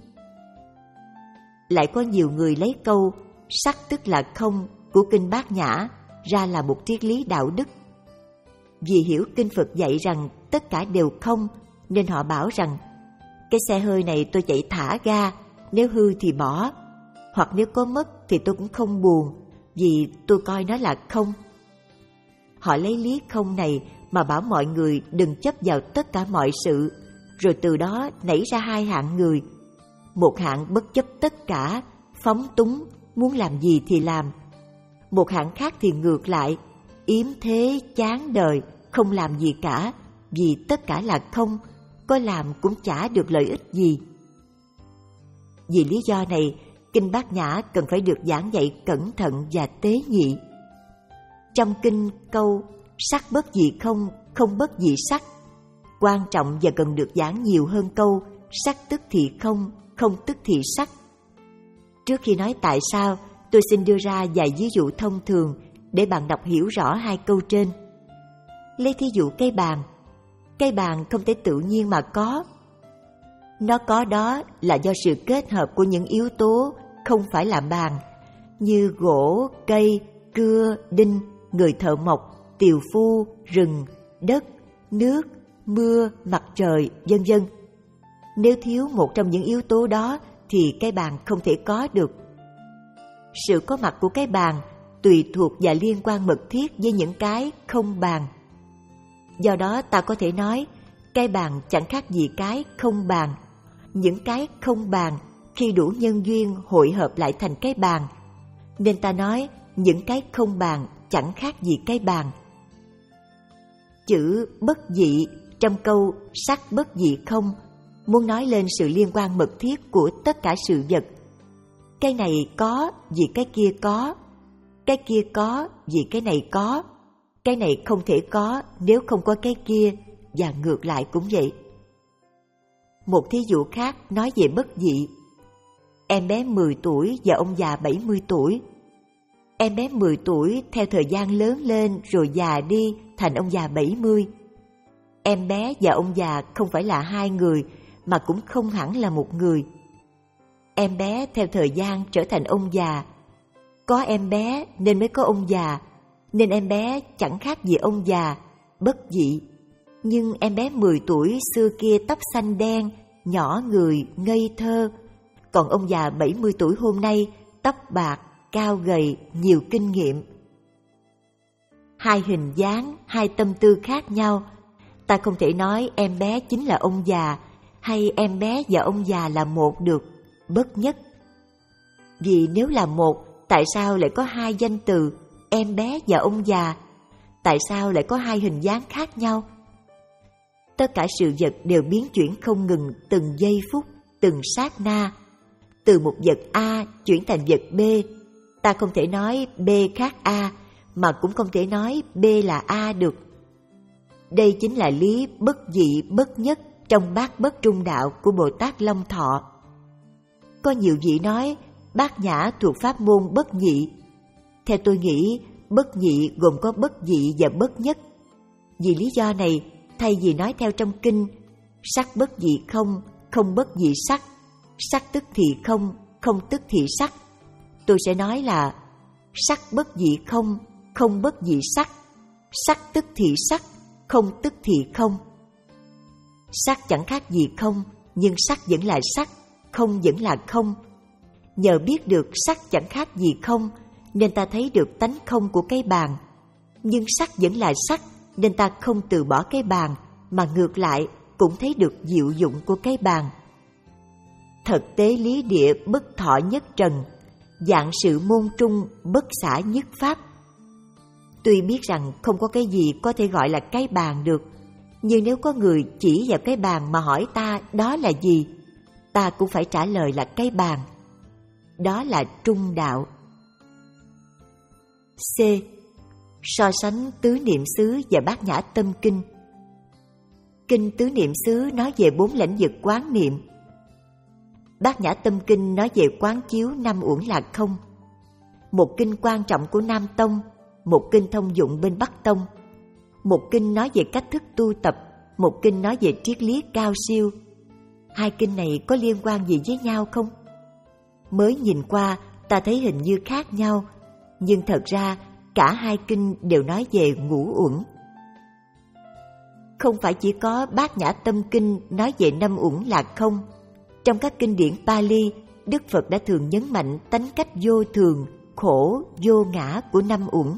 Lại có nhiều người lấy câu sắc tức là không của kinh Bát Nhã ra là một triết lý đạo đức. Vì hiểu kinh Phật dạy rằng tất cả đều không, nên họ bảo rằng cái xe hơi này tôi chạy thả ga, nếu hư thì bỏ, hoặc nếu có mất thì tôi cũng không buồn, vì tôi coi nó là không. Họ lấy lý không này mà bảo mọi người đừng chấp vào tất cả mọi sự, rồi từ đó nảy ra hai hạng người. Một hạng bất chấp tất cả, phóng túng, muốn làm gì thì làm. Một hạng khác thì ngược lại, yếm thế chán đời, không làm gì cả, vì tất cả là không, có làm cũng chả được lợi ích gì. Vì lý do này, kinh Bát Nhã cần phải được giảng dạy cẩn thận và tế nhị. Trong kinh câu sắc bất dị không, không bất dị sắc quan trọng và cần được giảng nhiều hơn câu sắc tức thì không, không tức thì sắc. Trước khi nói tại sao, tôi xin đưa ra vài ví dụ thông thường để bạn đọc hiểu rõ hai câu trên. Lấy thí dụ cây bàn. Cây bàn không thể tự nhiên mà có. Nó có đó là do sự kết hợp của những yếu tố không phải là bàn, như gỗ, cây, cưa, đinh, người thợ mộc, tiều phu, rừng, đất, nước, mưa, mặt trời, vân vân. Nếu thiếu một trong những yếu tố đó thì cái bàn không thể có được. Sự có mặt của cái bàn tùy thuộc và liên quan mật thiết với những cái không bàn. Do đó ta có thể nói cái bàn chẳng khác gì cái không bàn. Những cái không bàn khi đủ nhân duyên hội hợp lại thành cái bàn, nên ta nói những cái không bàn chẳng khác gì cái bàn. Chữ bất dị trong câu sắc bất dị không muốn nói lên sự liên quan mật thiết của tất cả sự vật. Cái này có vì cái kia có, cái kia có vì cái này có, cái này không thể có nếu không có cái kia, và ngược lại cũng vậy. Một thí dụ khác nói về bất dị. Em bé mười tuổi và ông già bảy mươi tuổi. Em bé mười tuổi theo thời gian lớn lên rồi già đi thành ông già bảy mươi. Em bé và ông già không phải là hai người, mà cũng không hẳn là một người. Em bé theo thời gian trở thành ông già. Có em bé nên mới có ông già, nên em bé chẳng khác gì ông già, bất dị. Nhưng em bé mười tuổi xưa kia tóc xanh đen, nhỏ người, ngây thơ. Còn ông già bảy mươi tuổi hôm nay, tóc bạc, cao gầy, nhiều kinh nghiệm. Hai hình dáng, hai tâm tư khác nhau. Ta không thể nói em bé chính là ông già, hay em bé và ông già là một được, bất nhất. Vì nếu là một, tại sao lại có hai danh từ em bé và ông già? Tại sao lại có hai hình dáng khác nhau? Tất cả sự vật đều biến chuyển không ngừng từng giây phút, từng sát na. Từ một vật A chuyển thành vật B. Ta không thể nói B khác A, mà cũng không thể nói B là A được. Đây chính là lý bất dị bất nhất trong bát bất trung đạo của Bồ Tát Long Thọ. Có nhiều vị nói Bát Nhã thuộc pháp môn bất nhị. Theo tôi nghĩ, bất nhị gồm có bất dị và bất nhất. Vì lý do này, thay vì nói theo trong kinh sắc bất dị không, không bất dị sắc, sắc tức thì không, không tức thì sắc, tôi sẽ nói là sắc bất dị không, không bất dị sắc, sắc tức thì sắc, không tức thì không. Sắc chẳng khác gì không, nhưng sắc vẫn là sắc, không vẫn là không. Nhờ biết được sắc chẳng khác gì không, nên ta thấy được tánh không của cái bàn. Nhưng sắc vẫn là sắc, nên ta không từ bỏ cái bàn, mà ngược lại cũng thấy được diệu dụng của cái bàn. Thật tế lý địa bất thọ nhất trần, dạng sự môn trung bất xả nhất pháp. Tuy biết rằng không có cái gì có thể gọi là cái bàn được, nhưng nếu có người chỉ vào cái bàn mà hỏi ta đó là gì, ta cũng phải trả lời là cái bàn. Đó là trung đạo. C. So sánh tứ niệm xứ và bát nhã tâm kinh. Kinh tứ niệm xứ nói về bốn lãnh vực quán niệm. Bát nhã tâm kinh nói về quán chiếu năm uẩn là không. Một kinh quan trọng của Nam Tông, một kinh thông dụng bên Bắc Tông. Một kinh nói về cách thức tu tập, một kinh nói về triết lý cao siêu. Hai kinh này có liên quan gì với nhau không? Mới nhìn qua ta thấy hình như khác nhau, nhưng thật ra cả hai kinh đều nói về ngũ uẩn. Không phải chỉ có bát nhã tâm kinh nói về năm uẩn là không. Trong các kinh điển Pali, Đức Phật đã thường nhấn mạnh tánh cách vô thường, khổ, vô ngã của năm uẩn.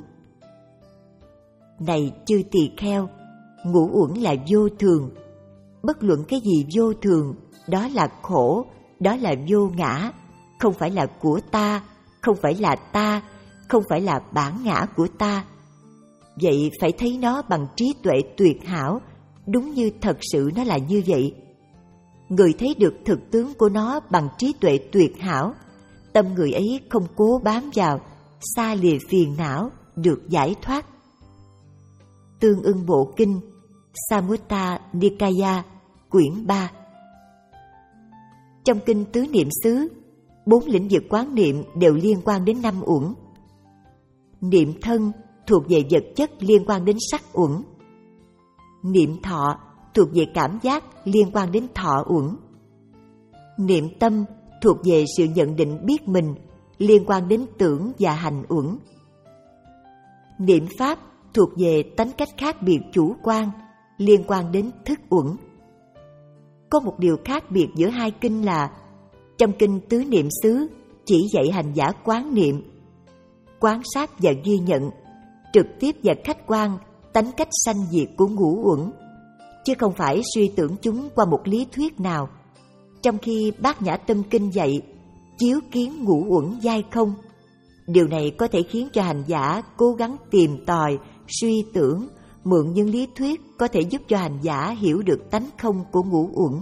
Này chư tỳ kheo, ngũ uẩn là vô thường. Bất luận cái gì vô thường, đó là khổ, đó là vô ngã, không phải là của ta, không phải là ta, không phải là bản ngã của ta. Vậy phải thấy nó bằng trí tuệ tuyệt hảo, đúng như thật sự nó là như vậy. người thấy được thực tướng của nó bằng trí tuệ tuyệt hảo, tâm người ấy không cố bám vào, xa lìa phiền não, được giải thoát. Tương ưng bộ kinh Samutta Nikaya, quyển ba. Trong kinh Tứ Niệm xứ, bốn lĩnh vực quán niệm đều liên quan đến năm uẩn. Niệm thân thuộc về vật chất liên quan đến sắc uẩn. Niệm thọ thuộc về cảm giác liên quan đến thọ uẩn. Niệm tâm thuộc về sự nhận định biết mình liên quan đến tưởng và hành uẩn. Niệm pháp thuộc về tánh cách khác biệt chủ quan liên quan đến thức uẩn. Có một điều khác biệt giữa hai kinh là trong kinh Tứ Niệm xứ chỉ dạy hành giả quán niệm, quan sát và ghi nhận trực tiếp và khách quan tánh cách sanh diệt của ngũ uẩn, chứ không phải suy tưởng chúng qua một lý thuyết nào. Trong khi Bát Nhã Tâm Kinh dạy chiếu kiến ngũ uẩn giai không, điều này có thể khiến cho hành giả cố gắng tìm tòi, suy tưởng, mượn những lý thuyết có thể giúp cho hành giả hiểu được tánh không của ngũ uẩn.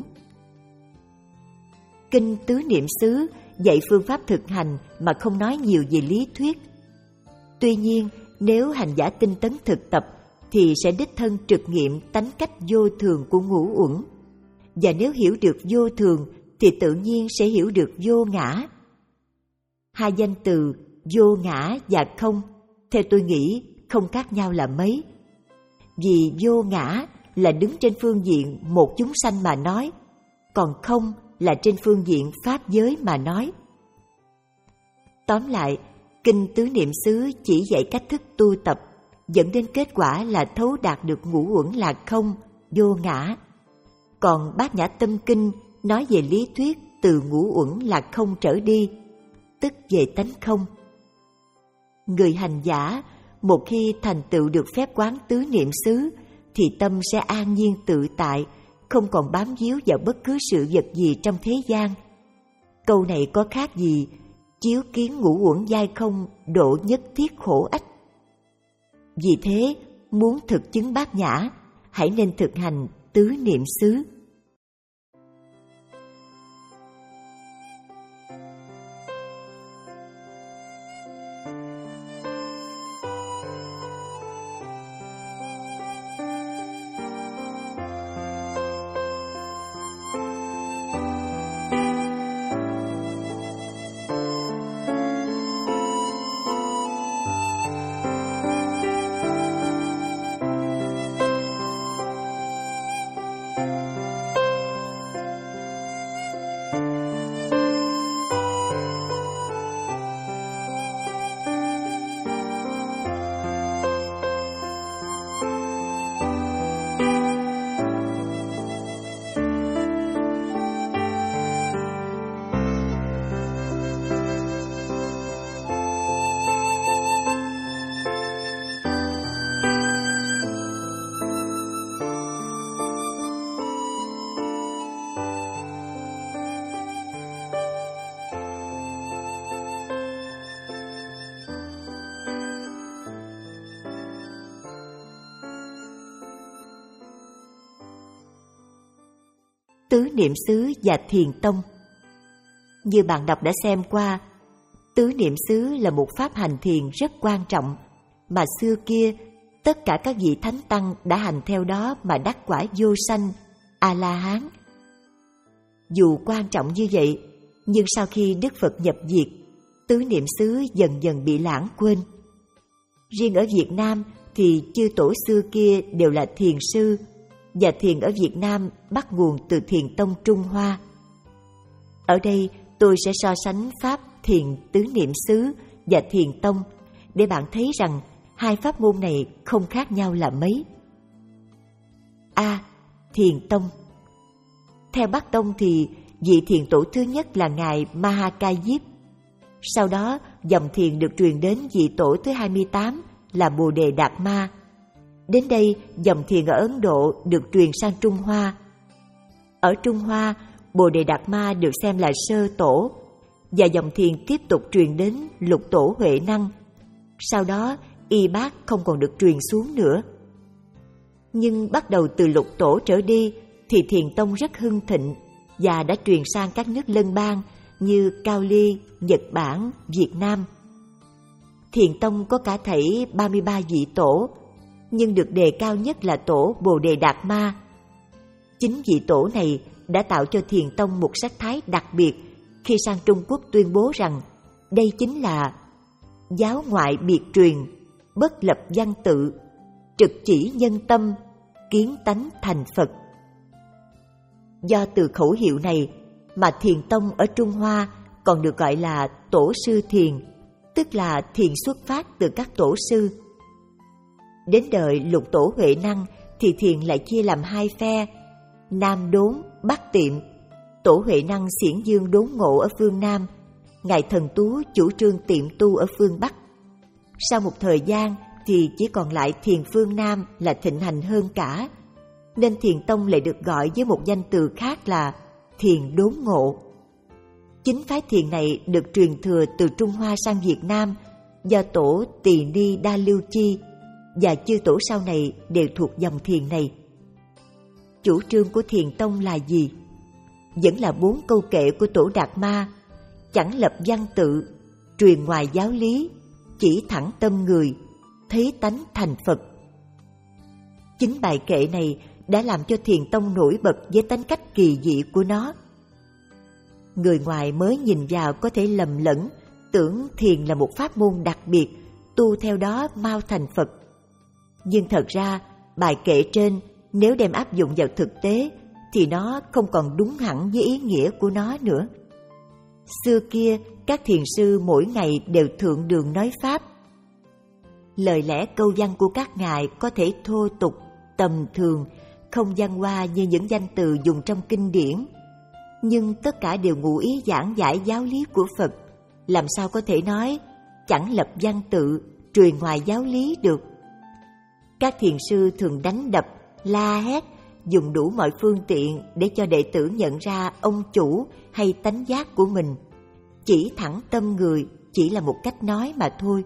Kinh Tứ Niệm xứ dạy phương pháp thực hành mà không nói nhiều về lý thuyết. Tuy nhiên, nếu hành giả tinh tấn thực tập thì sẽ đích thân trực nghiệm tánh cách vô thường của ngũ uẩn. Và nếu hiểu được vô thường thì tự nhiên sẽ hiểu được vô ngã. Hai danh từ vô ngã và không, theo tôi nghĩ không khác nhau là mấy. Vì vô ngã là đứng trên phương diện một chúng sanh mà nói, còn không là trên phương diện pháp giới mà nói. Tóm lại, kinh Tứ Niệm xứ chỉ dạy cách thức tu tập, dẫn đến kết quả là thấu đạt được ngũ uẩn là không, vô ngã. Còn Bát Nhã Tâm Kinh nói về lý thuyết từ ngũ uẩn là không trở đi, tức về tánh không. Người hành giả một khi thành tựu được phép quán Tứ Niệm xứ thì tâm sẽ an nhiên tự tại, không còn bám víu vào bất cứ sự vật gì trong thế gian. Câu này có khác gì chiếu kiến ngũ uẩn giai không, độ nhất thiết khổ ách. Vì thế, muốn thực chứng bát nhã, hãy nên thực hành Tứ Niệm xứ. Tứ Niệm xứ và Thiền tông. Như bạn đọc đã xem qua, Tứ Niệm xứ là một pháp hành thiền rất quan trọng mà xưa kia tất cả các vị thánh tăng đã hành theo đó mà đắc quả vô sanh, A-la-hán. Dù quan trọng như vậy, nhưng sau khi Đức Phật nhập diệt, Tứ Niệm xứ dần dần bị lãng quên. Riêng ở Việt Nam thì chư tổ xưa kia đều là thiền sư, và thiền ở Việt Nam bắt nguồn từ Thiền tông Trung Hoa. Ở đây tôi sẽ so sánh pháp thiền Tứ Niệm xứ và Thiền tông để bạn thấy rằng hai pháp môn này không khác nhau là mấy. A. Thiền tông. Theo Bắc tông thì vị thiền tổ thứ nhất là ngài Mahakayip. Sau đó dòng thiền được truyền đến vị tổ thứ hai mươi tám là Bồ Đề Đạt Ma. Đến đây, dòng thiền ở Ấn Độ được truyền sang Trung Hoa. Ở Trung Hoa, Bồ Đề Đạt Ma được xem là sơ tổ, và dòng thiền tiếp tục truyền đến lục tổ Huệ Năng. Sau đó, y bát không còn được truyền xuống nữa. Nhưng bắt đầu từ lục tổ trở đi, thì thiền tông rất hưng thịnh, và đã truyền sang các nước lân bang như Cao Ly, Nhật Bản, Việt Nam. Thiền tông có cả thảy ba mươi ba vị tổ, nhưng được đề cao nhất là tổ Bồ Đề Đạt Ma. Chính vị tổ này đã tạo cho Thiền tông một sắc thái đặc biệt khi sang Trung Quốc tuyên bố rằng đây chính là giáo ngoại biệt truyền, bất lập văn tự, trực chỉ nhân tâm, kiến tánh thành Phật. Do từ khẩu hiệu này mà Thiền tông ở Trung Hoa còn được gọi là tổ sư thiền, tức là thiền xuất phát từ các tổ sư. Đến đời Lục Tổ Huệ Năng thì thiền lại chia làm hai phe, Nam Đốn, Bắc Tiệm. Tổ Huệ Năng xiển dương đốn ngộ ở phương Nam, ngài Thần Tú chủ trương tiệm tu ở phương Bắc. Sau một thời gian thì chỉ còn lại thiền phương Nam là thịnh hành hơn cả, nên Thiền tông lại được gọi với một danh từ khác là thiền đốn ngộ. Chính phái thiền này được truyền thừa từ Trung Hoa sang Việt Nam do tổ Tỳ Ni Đa Lưu Chi, và chư tổ sau này đều thuộc dòng thiền này. Chủ trương của Thiền tông là gì? Vẫn là bốn câu kệ của tổ Đạt Ma: chẳng lập văn tự, truyền ngoài giáo lý, chỉ thẳng tâm người, thấy tánh thành Phật. Chính bài kệ này đã làm cho Thiền tông nổi bật với tính cách kỳ dị của nó. Người ngoài mới nhìn vào có thể lầm lẫn, tưởng thiền là một pháp môn đặc biệt, tu theo đó mau thành Phật. Nhưng thật ra, bài kệ trên nếu đem áp dụng vào thực tế thì nó không còn đúng hẳn với ý nghĩa của nó nữa. Xưa kia, các thiền sư mỗi ngày đều thượng đường nói pháp. Lời lẽ câu văn của các ngài có thể thô tục, tầm thường, không văn hoa như những danh từ dùng trong kinh điển, nhưng tất cả đều ngụ ý giảng giải giáo lý của Phật. Làm sao có thể nói chẳng lập văn tự, truyền ngoài giáo lý được? Các thiền sư thường đánh đập, la hét, dùng đủ mọi phương tiện để cho đệ tử nhận ra ông chủ hay tánh giác của mình. Chỉ thẳng tâm người chỉ là một cách nói mà thôi.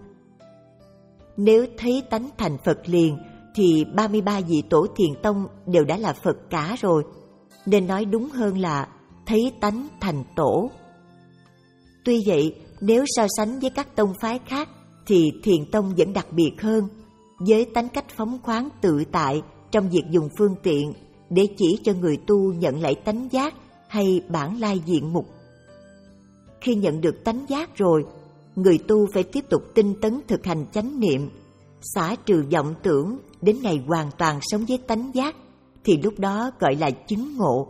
Nếu thấy tánh thành Phật liền thì ba mươi ba vị tổ Thiền tông đều đã là Phật cả rồi, nên nói đúng hơn là thấy tánh thành tổ. Tuy vậy, nếu so sánh với các tông phái khác thì Thiền tông vẫn đặc biệt hơn, với tánh cách phóng khoáng tự tại trong việc dùng phương tiện để chỉ cho người tu nhận lại tánh giác hay bản lai diện mục. Khi nhận được tánh giác rồi, người tu phải tiếp tục tinh tấn thực hành chánh niệm, xả trừ vọng tưởng đến ngày hoàn toàn sống với tánh giác, thì lúc đó gọi là chứng ngộ.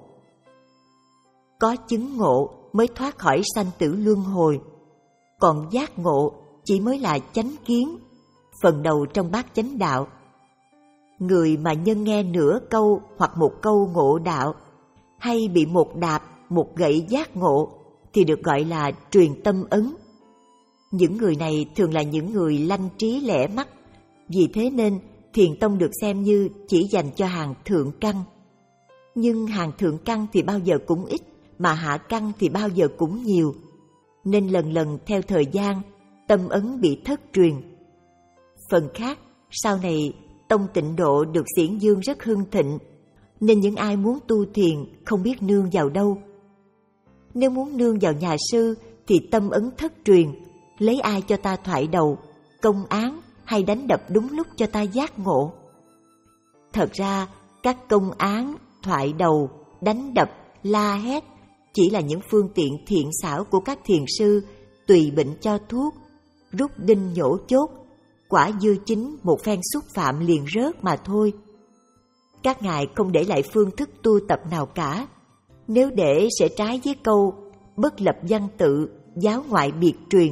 Có chứng ngộ mới thoát khỏi sanh tử luân hồi, còn giác ngộ chỉ mới là chánh kiến, phần đầu trong bát chánh đạo. Người mà nhân nghe nửa câu hoặc một câu ngộ đạo, hay bị một đạp, một gậy giác ngộ, thì được gọi là truyền tâm ấn. Những người này thường là những người lanh trí lẻ mắt, vì thế nên Thiền tông được xem như chỉ dành cho hàng thượng căn. Nhưng hàng thượng căn thì bao giờ cũng ít, mà hạ căn thì bao giờ cũng nhiều, nên lần lần theo thời gian, tâm ấn bị thất truyền. Phần khác, sau này tông Tịnh Độ được xiển dương rất hưng thịnh, nên những ai muốn tu thiền không biết nương vào đâu. Nếu muốn nương vào nhà sư thì tâm ấn thất truyền, lấy ai cho ta thoại đầu, công án hay đánh đập đúng lúc cho ta giác ngộ? Thật ra, các công án, thoại đầu, đánh đập, la hét chỉ là những phương tiện thiện xảo của các thiền sư tùy bệnh cho thuốc, rút đinh nhổ chốt, quả dư chính một phen xúc phạm liền rớt mà thôi. Các ngài không để lại phương thức tu tập nào cả. Nếu để sẽ trái với câu bất lập văn tự, giáo ngoại biệt truyền.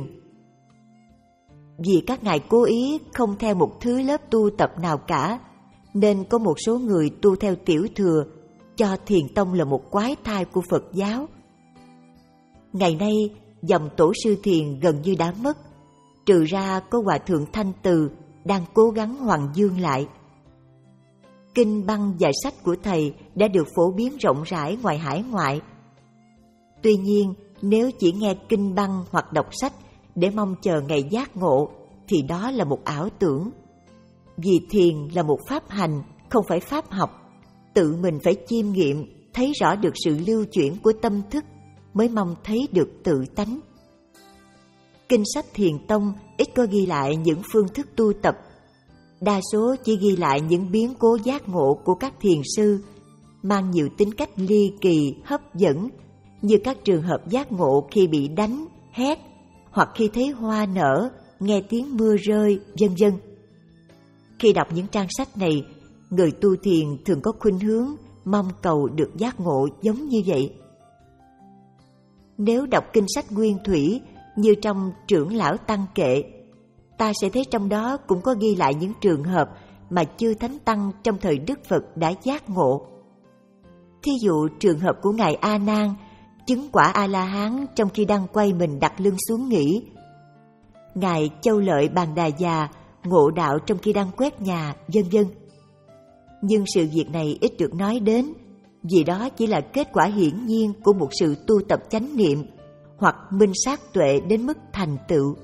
Vì các ngài cố ý không theo một thứ lớp tu tập nào cả, nên có một số người tu theo tiểu thừa, cho Thiền tông là một quái thai của Phật giáo. Ngày nay, dòng tổ sư thiền gần như đã mất, trừ ra có Hòa thượng Thanh Từ đang cố gắng hoàng dương lại. Kinh băng và sách của thầy đã được phổ biến rộng rãi ngoài hải ngoại. Tuy nhiên, nếu chỉ nghe kinh băng hoặc đọc sách để mong chờ ngày giác ngộ, thì đó là một ảo tưởng. Vì thiền là một pháp hành, không phải pháp học, tự mình phải chiêm nghiệm thấy rõ được sự lưu chuyển của tâm thức mới mong thấy được tự tánh. Kinh sách Thiền Tông ít có ghi lại những phương thức tu tập, đa số chỉ ghi lại những biến cố giác ngộ của các thiền sư, mang nhiều tính cách ly kỳ, hấp dẫn, như các trường hợp giác ngộ khi bị đánh, hét, hoặc khi thấy hoa nở, nghe tiếng mưa rơi, vân vân. Khi đọc những trang sách này, người tu thiền thường có khuynh hướng mong cầu được giác ngộ giống như vậy. Nếu đọc kinh sách nguyên thủy như trong Trưởng lão Tăng Kệ, ta sẽ thấy trong đó cũng có ghi lại những trường hợp mà chư Thánh Tăng trong thời Đức Phật đã giác ngộ. Thí dụ trường hợp của Ngài A Nan chứng quả A-la-hán trong khi đang quay mình đặt lưng xuống nghỉ. Ngài Châu Lợi Bàn Đà Già ngộ đạo trong khi đang quét nhà, vân vân. Nhưng sự việc này ít được nói đến, vì đó chỉ là kết quả hiển nhiên của một sự tu tập chánh niệm hoặc minh sát tuệ đến mức thành tựu.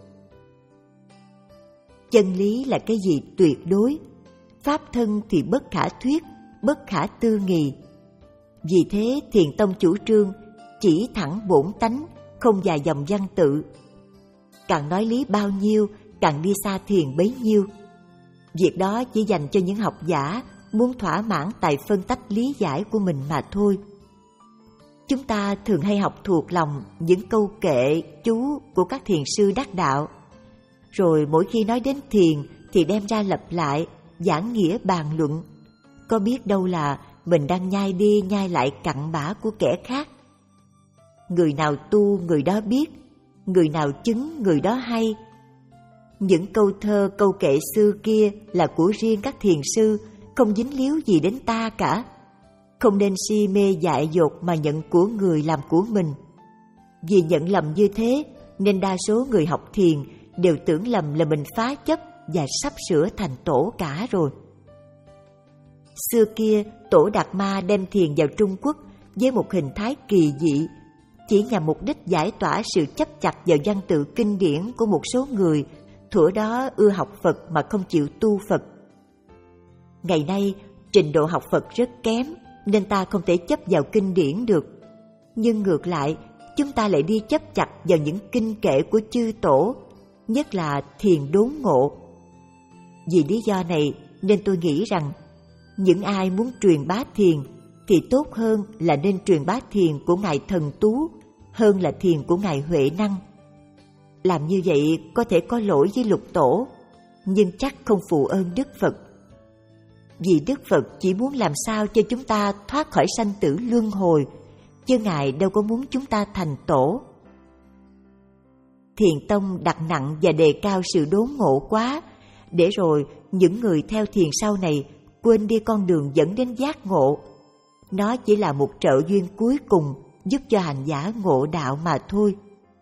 Chân lý là cái gì tuyệt đối, pháp thân thì bất khả thuyết, bất khả tư nghì. Vì thế Thiền Tông chủ trương chỉ thẳng bổn tánh, không dài dòng văn tự. Càng nói lý bao nhiêu, càng đi xa thiền bấy nhiêu. Việc đó chỉ dành cho những học giả muốn thỏa mãn tài phân tách lý giải của mình mà thôi. Chúng ta thường hay học thuộc lòng những câu kệ, chú của các thiền sư đắc đạo, rồi mỗi khi nói đến thiền thì đem ra lặp lại, giảng nghĩa bàn luận. Có biết đâu là mình đang nhai đi nhai lại cặn bã của kẻ khác. Người nào tu người đó biết, người nào chứng người đó hay. Những câu thơ câu kệ xưa kia là của riêng các thiền sư, không dính líu gì đến ta cả. Không nên si mê dại dột mà nhận của người làm của mình. Vì nhận lầm như thế nên đa số người học thiền đều tưởng lầm là mình phá chấp và sắp sửa thành tổ cả rồi. Xưa kia, Tổ Đạt Ma đem thiền vào Trung Quốc với một hình thái kỳ dị, chỉ nhằm mục đích giải tỏa sự chấp chặt vào văn tự kinh điển của một số người thuở đó ưa học Phật mà không chịu tu Phật. Ngày nay, trình độ học Phật rất kém nên ta không thể chấp vào kinh điển được. Nhưng ngược lại, chúng ta lại đi chấp chặt vào những kinh kệ của chư tổ, nhất là thiền đốn ngộ. Vì lý do này nên tôi nghĩ rằng những ai muốn truyền bá thiền thì tốt hơn là nên truyền bá thiền của Ngài Thần Tú hơn là thiền của Ngài Huệ Năng. Làm như vậy có thể có lỗi với lục tổ, nhưng chắc không phụ ơn Đức Phật. Vì Đức Phật chỉ muốn làm sao cho chúng ta thoát khỏi sanh tử luân hồi, chứ Ngài đâu có muốn chúng ta thành tổ. Thiền Tông đặt nặng và đề cao sự đốn ngộ quá, để rồi những người theo thiền sau này quên đi con đường dẫn đến giác ngộ. Nó chỉ là một trợ duyên cuối cùng giúp cho hành giả ngộ đạo mà thôi.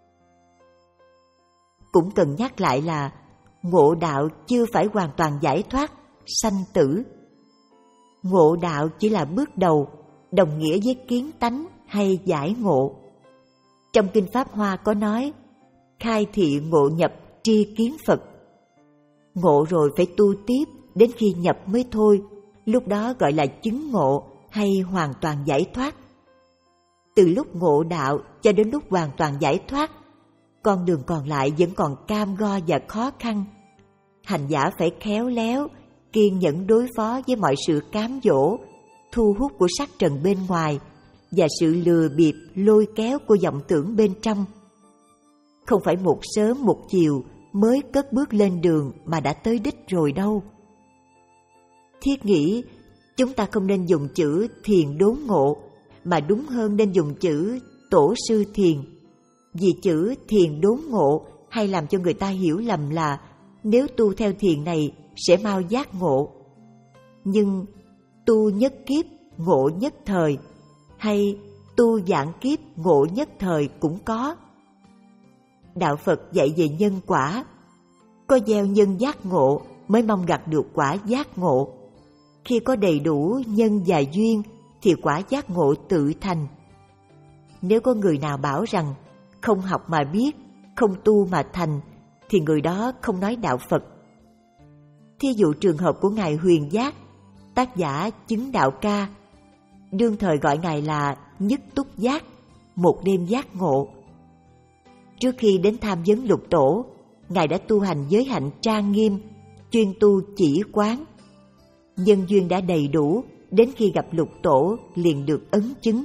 Cũng cần nhắc lại là ngộ đạo chưa phải hoàn toàn giải thoát sanh tử. Ngộ đạo chỉ là bước đầu, đồng nghĩa với kiến tánh hay giải ngộ. Trong Kinh Pháp Hoa có nói, khai thị ngộ nhập tri kiến Phật. Ngộ rồi phải tu tiếp đến khi nhập mới thôi, lúc đó gọi là chứng ngộ hay hoàn toàn giải thoát. Từ lúc ngộ đạo cho đến lúc hoàn toàn giải thoát, con đường còn lại vẫn còn cam go và khó khăn. Hành giả phải khéo léo, kiên nhẫn đối phó với mọi sự cám dỗ, thu hút của sắc trần bên ngoài và sự lừa bịp lôi kéo của vọng tưởng bên trong. Không phải một sớm một chiều mới cất bước lên đường mà đã tới đích rồi đâu. Thiết nghĩ chúng ta không nên dùng chữ thiền đốn ngộ, mà đúng hơn nên dùng chữ tổ sư thiền. Vì chữ thiền đốn ngộ hay làm cho người ta hiểu lầm là nếu tu theo thiền này sẽ mau giác ngộ. Nhưng tu nhất kiếp ngộ nhất thời, hay tu vạn kiếp ngộ nhất thời cũng có. Đạo Phật dạy về nhân quả, có gieo nhân giác ngộ mới mong gặt được quả giác ngộ. Khi có đầy đủ nhân và duyên thì quả giác ngộ tự thành. Nếu có người nào bảo rằng không học mà biết, không tu mà thành, thì người đó không nói đạo Phật. Thí dụ trường hợp của Ngài Huyền Giác, tác giả Chứng Đạo Ca. đương thời gọi Ngài là Nhất Túc Giác, một đêm giác ngộ. Trước khi đến tham vấn Lục Tổ, Ngài đã tu hành giới hạnh trang nghiêm, chuyên tu chỉ quán. Nhân duyên đã đầy đủ, đến khi gặp Lục Tổ liền được ấn chứng.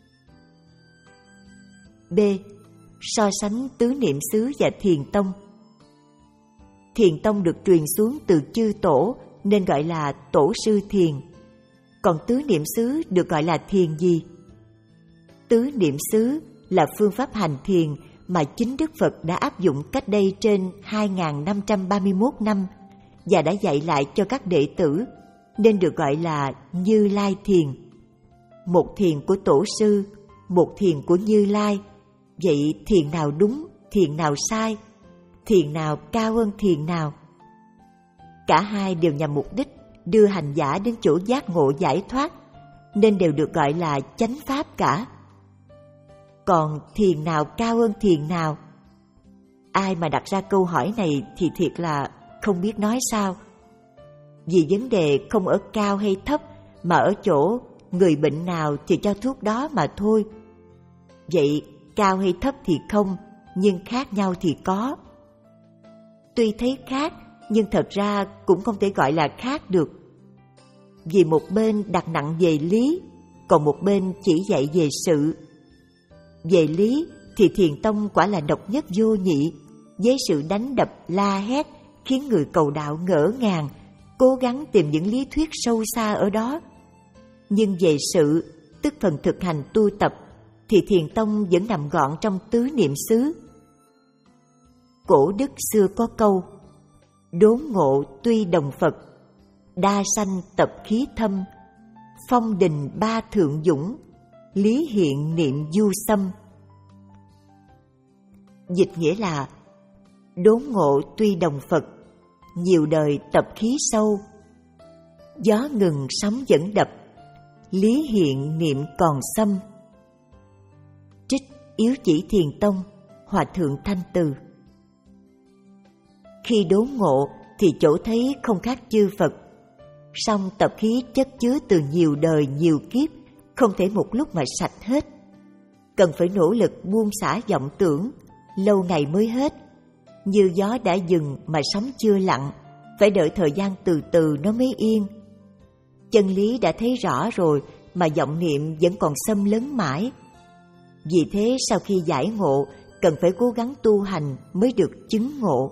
B. So sánh tứ niệm xứ và thiền tông. Thiền tông được truyền xuống từ chư tổ nên gọi là tổ sư thiền. Còn tứ niệm xứ được gọi là thiền gì? Tứ niệm xứ là phương pháp hành thiền mà chính Đức Phật đã áp dụng cách đây trên hai nghìn năm trăm ba mươi mốt năm và đã dạy lại cho các đệ tử, nên được gọi là Như Lai thiền. Một thiền của tổ sư, một thiền của Như Lai. Vậy thiền nào đúng, thiền nào sai? Thiền nào cao hơn thiền nào? Cả hai đều nhằm mục đích đưa hành giả đến chỗ giác ngộ giải thoát, nên đều được gọi là chánh pháp cả. Còn thiền nào cao hơn thiền nào? Ai mà đặt ra câu hỏi này thì thiệt là không biết nói sao. Vì vấn đề không ở cao hay thấp, mà ở chỗ người bệnh nào thì cho thuốc đó mà thôi. Vậy cao hay thấp thì không, nhưng khác nhau thì có. Tuy thấy khác, nhưng thật ra cũng không thể gọi là khác được. Vì một bên đặt nặng về lý, còn một bên chỉ dạy về sự. Về lý thì thiền tông quả là độc nhất vô nhị, với sự đánh đập la hét khiến người cầu đạo ngỡ ngàng, cố gắng tìm những lý thuyết sâu xa ở đó. Nhưng về sự, tức phần thực hành tu tập, thì thiền tông vẫn nằm gọn trong tứ niệm xứ. Cổ đức xưa có câu: đốn ngộ tuy đồng Phật, đa sanh tập khí thâm, phong đình ba thượng dũng, lý hiện niệm du xâm. Dịch nghĩa là đốn ngộ tuy đồng Phật, nhiều đời tập khí sâu, gió ngừng sóng vẫn đập, lý hiện niệm còn xâm. Trích Yếu Chỉ Thiền Tông, Hòa thượng Thanh Từ. Khi đốn ngộ thì chỗ thấy không khác chư Phật, song tập khí chất chứa từ nhiều đời nhiều kiếp, không thể một lúc mà sạch hết. Cần phải nỗ lực buông xả vọng tưởng, lâu ngày mới hết. Như gió đã dừng mà sóng chưa lặng, phải đợi thời gian từ từ nó mới yên. Chân lý đã thấy rõ rồi mà vọng niệm vẫn còn xâm lấn mãi. Vì thế sau khi giải ngộ, cần phải cố gắng tu hành mới được chứng ngộ.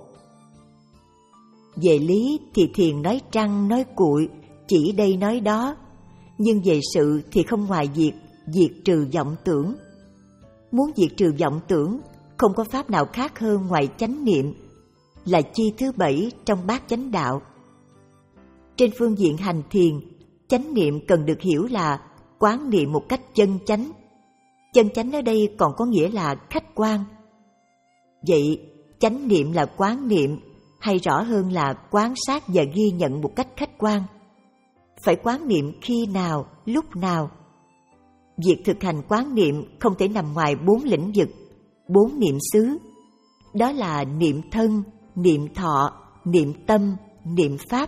Về lý thì thiền nói trăng nói cuội, chỉ đây nói đó. Nhưng về sự thì không ngoài việc diệt trừ vọng tưởng. Muốn diệt trừ vọng tưởng, không có pháp nào khác hơn ngoài chánh niệm, là chi thứ bảy trong bát chánh đạo. Trên phương diện hành thiền, chánh niệm cần được hiểu là quán niệm một cách chân chánh. Chân chánh ở đây còn có nghĩa là khách quan. Vậy chánh niệm là quán niệm, hay rõ hơn là quan sát và ghi nhận một cách khách quan? Phải quán niệm khi nào, lúc nào? Việc thực hành quán niệm không thể nằm ngoài bốn lĩnh vực, bốn niệm xứ. Đó là niệm thân, niệm thọ, niệm tâm, niệm pháp.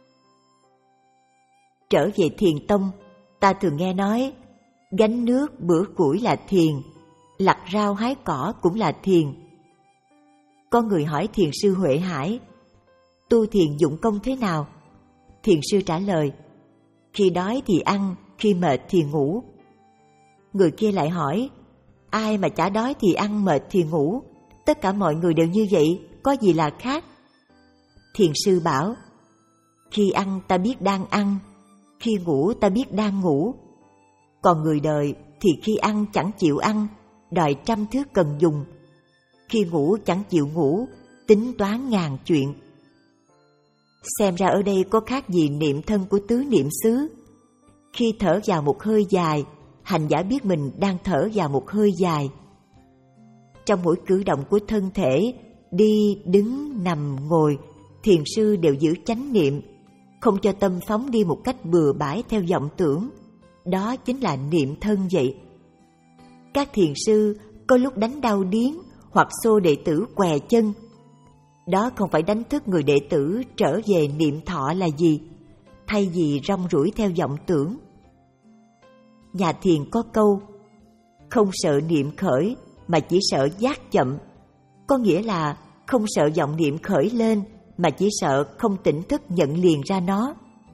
Trở về thiền tông, ta thường nghe nói gánh nước bữa củi là thiền, lặt rau hái cỏ cũng là thiền. Có người hỏi thiền sư Huệ Hải, tu thiền dụng công thế nào? Thiền sư trả lời, khi đói thì ăn, khi mệt thì ngủ. Người kia lại hỏi, ai mà chả đói thì ăn, mệt thì ngủ? Tất cả mọi người đều như vậy, có gì là khác? Thiền sư bảo, khi ăn ta biết đang ăn, khi ngủ ta biết đang ngủ. Còn người đời thì khi ăn chẳng chịu ăn, đòi trăm thứ cần dùng. Khi ngủ chẳng chịu ngủ, tính toán ngàn chuyện. Xem ra ở đây có khác gì niệm thân của tứ niệm xứ. Khi thở vào một hơi dài, hành giả biết mình đang thở vào một hơi dài. Trong mỗi cử động của thân thể, đi, đứng, nằm, ngồi, thiền sư đều giữ chánh niệm, không cho tâm phóng đi một cách bừa bãi theo vọng tưởng. Đó chính là niệm thân vậy. Các thiền sư có lúc đánh đau điếng hoặc xô đệ tử què chân. Đó không phải đánh thức người đệ tử trở về niệm thọ là gì, thay vì rong ruổi theo vọng tưởng. Nhà thiền có câu: không sợ niệm khởi mà chỉ sợ giác chậm, có nghĩa là không sợ vọng niệm khởi lên mà chỉ sợ không tỉnh thức nhận liền ra nó.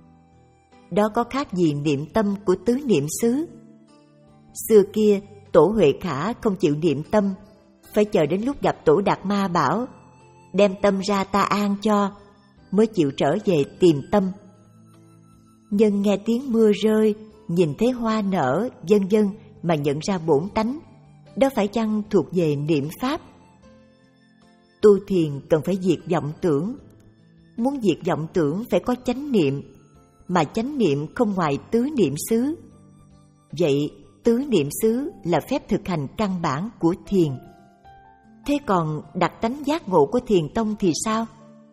Đó có khác gì niệm tâm của tứ niệm xứ. Xưa kia Tổ Huệ Khả không chịu niệm tâm, phải chờ đến lúc gặp Tổ Đạt Ma bảo đem tâm ra ta an cho, mới chịu trở về tìm tâm. Nhân nghe tiếng mưa rơi, nhìn thấy hoa nở, vân vân mà nhận ra bổn tánh, đó phải chăng thuộc về niệm pháp? Tu thiền cần phải diệt vọng tưởng. Muốn diệt vọng tưởng phải có chánh niệm, mà chánh niệm không ngoài tứ niệm xứ. Vậy tứ niệm xứ là phép thực hành căn bản của thiền. Thế còn đặc tánh giác ngộ của thiền tông thì sao?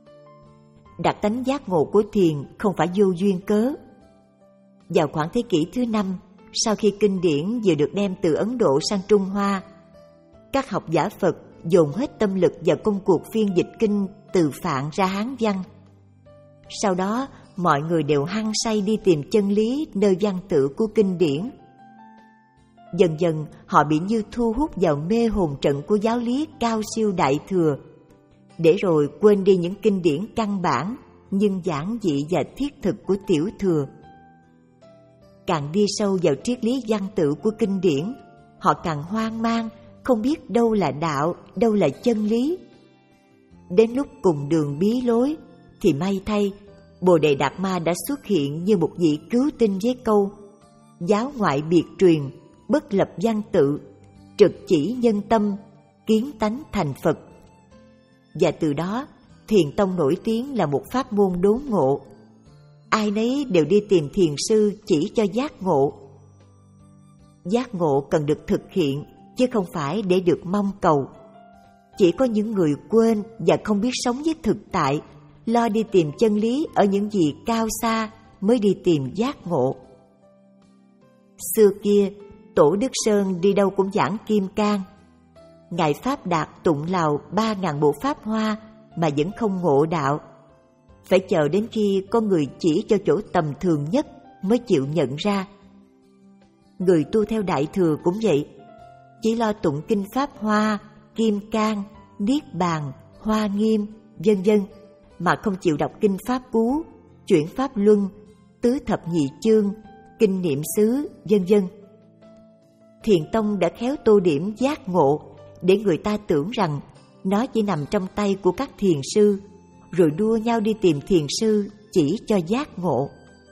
Đặc tánh giác ngộ của thiền không phải vô duyên cớ. Vào khoảng thế kỷ thứ năm, sau khi kinh điển vừa được đem từ Ấn Độ sang Trung Hoa, các học giả Phật dồn hết tâm lực vào công cuộc phiên dịch kinh từ Phạn ra Hán văn. Sau đó, mọi người đều hăng say đi tìm chân lý nơi văn tự của kinh điển. Dần dần, họ bị như thu hút vào mê hồn trận của giáo lý cao siêu đại thừa, để rồi quên đi những kinh điển căn bản nhưng giản dị và thiết thực của tiểu thừa. Càng đi sâu vào triết lý văn tự của kinh điển, họ càng hoang mang, không biết đâu là đạo, đâu là chân lý. Đến lúc cùng đường bí lối, thì may thay, Bồ Đề Đạt Ma đã xuất hiện như một vị cứu tinh với câu: giáo ngoại biệt truyền, bất lập văn tự, trực chỉ nhân tâm, kiến tánh thành Phật. Và từ đó, thiền tông nổi tiếng là một pháp môn đốn ngộ. Ai nấy đều đi tìm thiền sư chỉ cho giác ngộ. Giác ngộ cần được thực hiện, chứ không phải để được mong cầu. Chỉ có những người quên và không biết sống với thực tại, lo đi tìm chân lý ở những gì cao xa mới đi tìm giác ngộ. Xưa kia, Tổ Đức Sơn đi đâu cũng giảng Kim Cang. Ngài Pháp Đạt tụng lào ba ngàn bộ pháp hoa mà vẫn không ngộ đạo. Phải chờ đến khi có người chỉ cho chỗ tầm thường nhất mới chịu nhận ra. Người tu theo Đại Thừa cũng vậy, chỉ lo tụng kinh Pháp Hoa, Kim Cang, Niết Bàn, Hoa Nghiêm, vân vân, mà không chịu đọc kinh Pháp Cú, Chuyển Pháp Luân, Tứ Thập Nhị Chương, Kinh Niệm Xứ, vân vân. Thiền tông đã khéo tô điểm giác ngộ để người ta tưởng rằng nó chỉ nằm trong tay của các thiền sư, rồi đua nhau đi tìm thiền sư chỉ cho giác ngộ.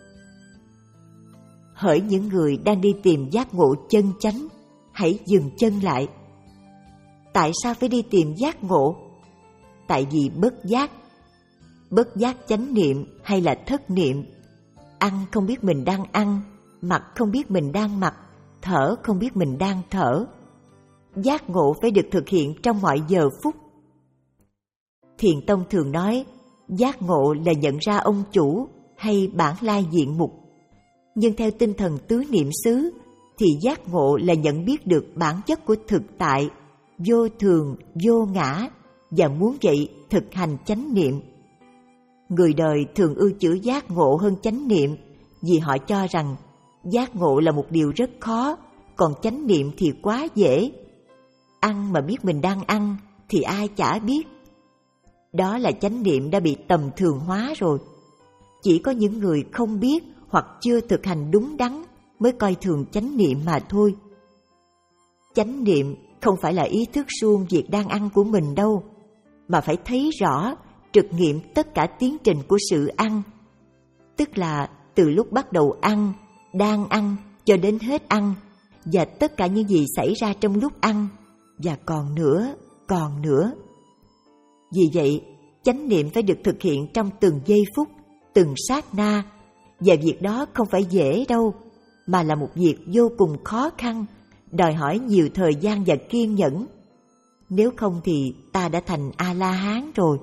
Hỡi những người đang đi tìm giác ngộ chân chánh, hãy dừng chân lại. Tại sao phải đi tìm giác ngộ? Tại vì bất giác. Bất giác chánh niệm hay là thất niệm. Ăn không biết mình đang ăn, mặc không biết mình đang mặc, thở không biết mình đang thở. Giác ngộ phải được thực hiện trong mọi giờ phút. Thiền tông thường nói, giác ngộ là nhận ra ông chủ hay bản lai diện mục. Nhưng theo tinh thần tứ niệm xứ, thì giác ngộ là nhận biết được bản chất của thực tại, vô thường, vô ngã, và muốn vậy thực hành chánh niệm. Người đời thường ưa chữ giác ngộ hơn chánh niệm, vì họ cho rằng giác ngộ là một điều rất khó, còn chánh niệm thì quá dễ. Ăn mà biết mình đang ăn thì ai chả biết. Đó là chánh niệm đã bị tầm thường hóa rồi. Chỉ có những người không biết hoặc chưa thực hành đúng đắn mới coi thường chánh niệm mà thôi. Chánh niệm không phải là ý thức suông việc đang ăn của mình đâu, mà phải thấy rõ, trực nghiệm tất cả tiến trình của sự ăn. Tức là từ lúc bắt đầu ăn, đang ăn cho đến hết ăn, và tất cả những gì xảy ra trong lúc ăn, và còn nữa, còn nữa. Vì vậy, chánh niệm phải được thực hiện trong từng giây phút, từng sát na, và việc đó không phải dễ đâu, mà là một việc vô cùng khó khăn, đòi hỏi nhiều thời gian và kiên nhẫn. Nếu không thì ta đã thành A-la-hán rồi.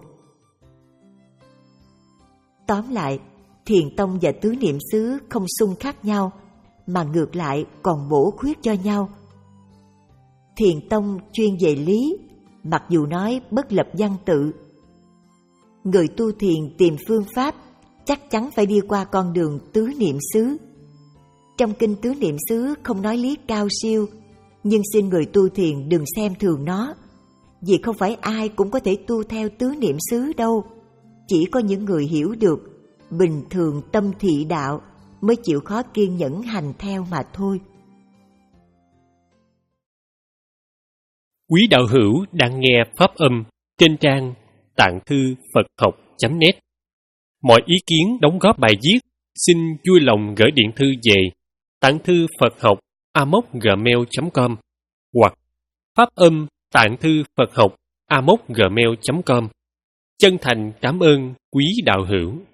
Tóm lại, thiền tông và tứ niệm xứ không xung khắc nhau, mà ngược lại còn bổ khuyết cho nhau. Thiền tông chuyên về lý, mặc dù nói bất lập văn tự. Người tu thiền tìm phương pháp chắc chắn phải đi qua con đường tứ niệm xứ. trong kinh Tứ Niệm xứ không nói lý cao siêu, nhưng xin người tu thiền đừng xem thường nó, vì không phải ai cũng có thể tu theo Tứ Niệm xứ đâu. Chỉ có những người hiểu được bình thường tâm thị đạo mới chịu khó kiên nhẫn hành theo mà thôi. Quý đạo hữu đang nghe pháp âm trên trang tạng thư Phật học chấm net. Mọi ý kiến đóng góp bài viết xin vui lòng gửi điện thư về tạng thư Phật học a m o c gmail chấm com hoặc pháp âm tạng thư Phật học a m o c gmail chấm com. Chân thành cảm ơn quý đạo hữu.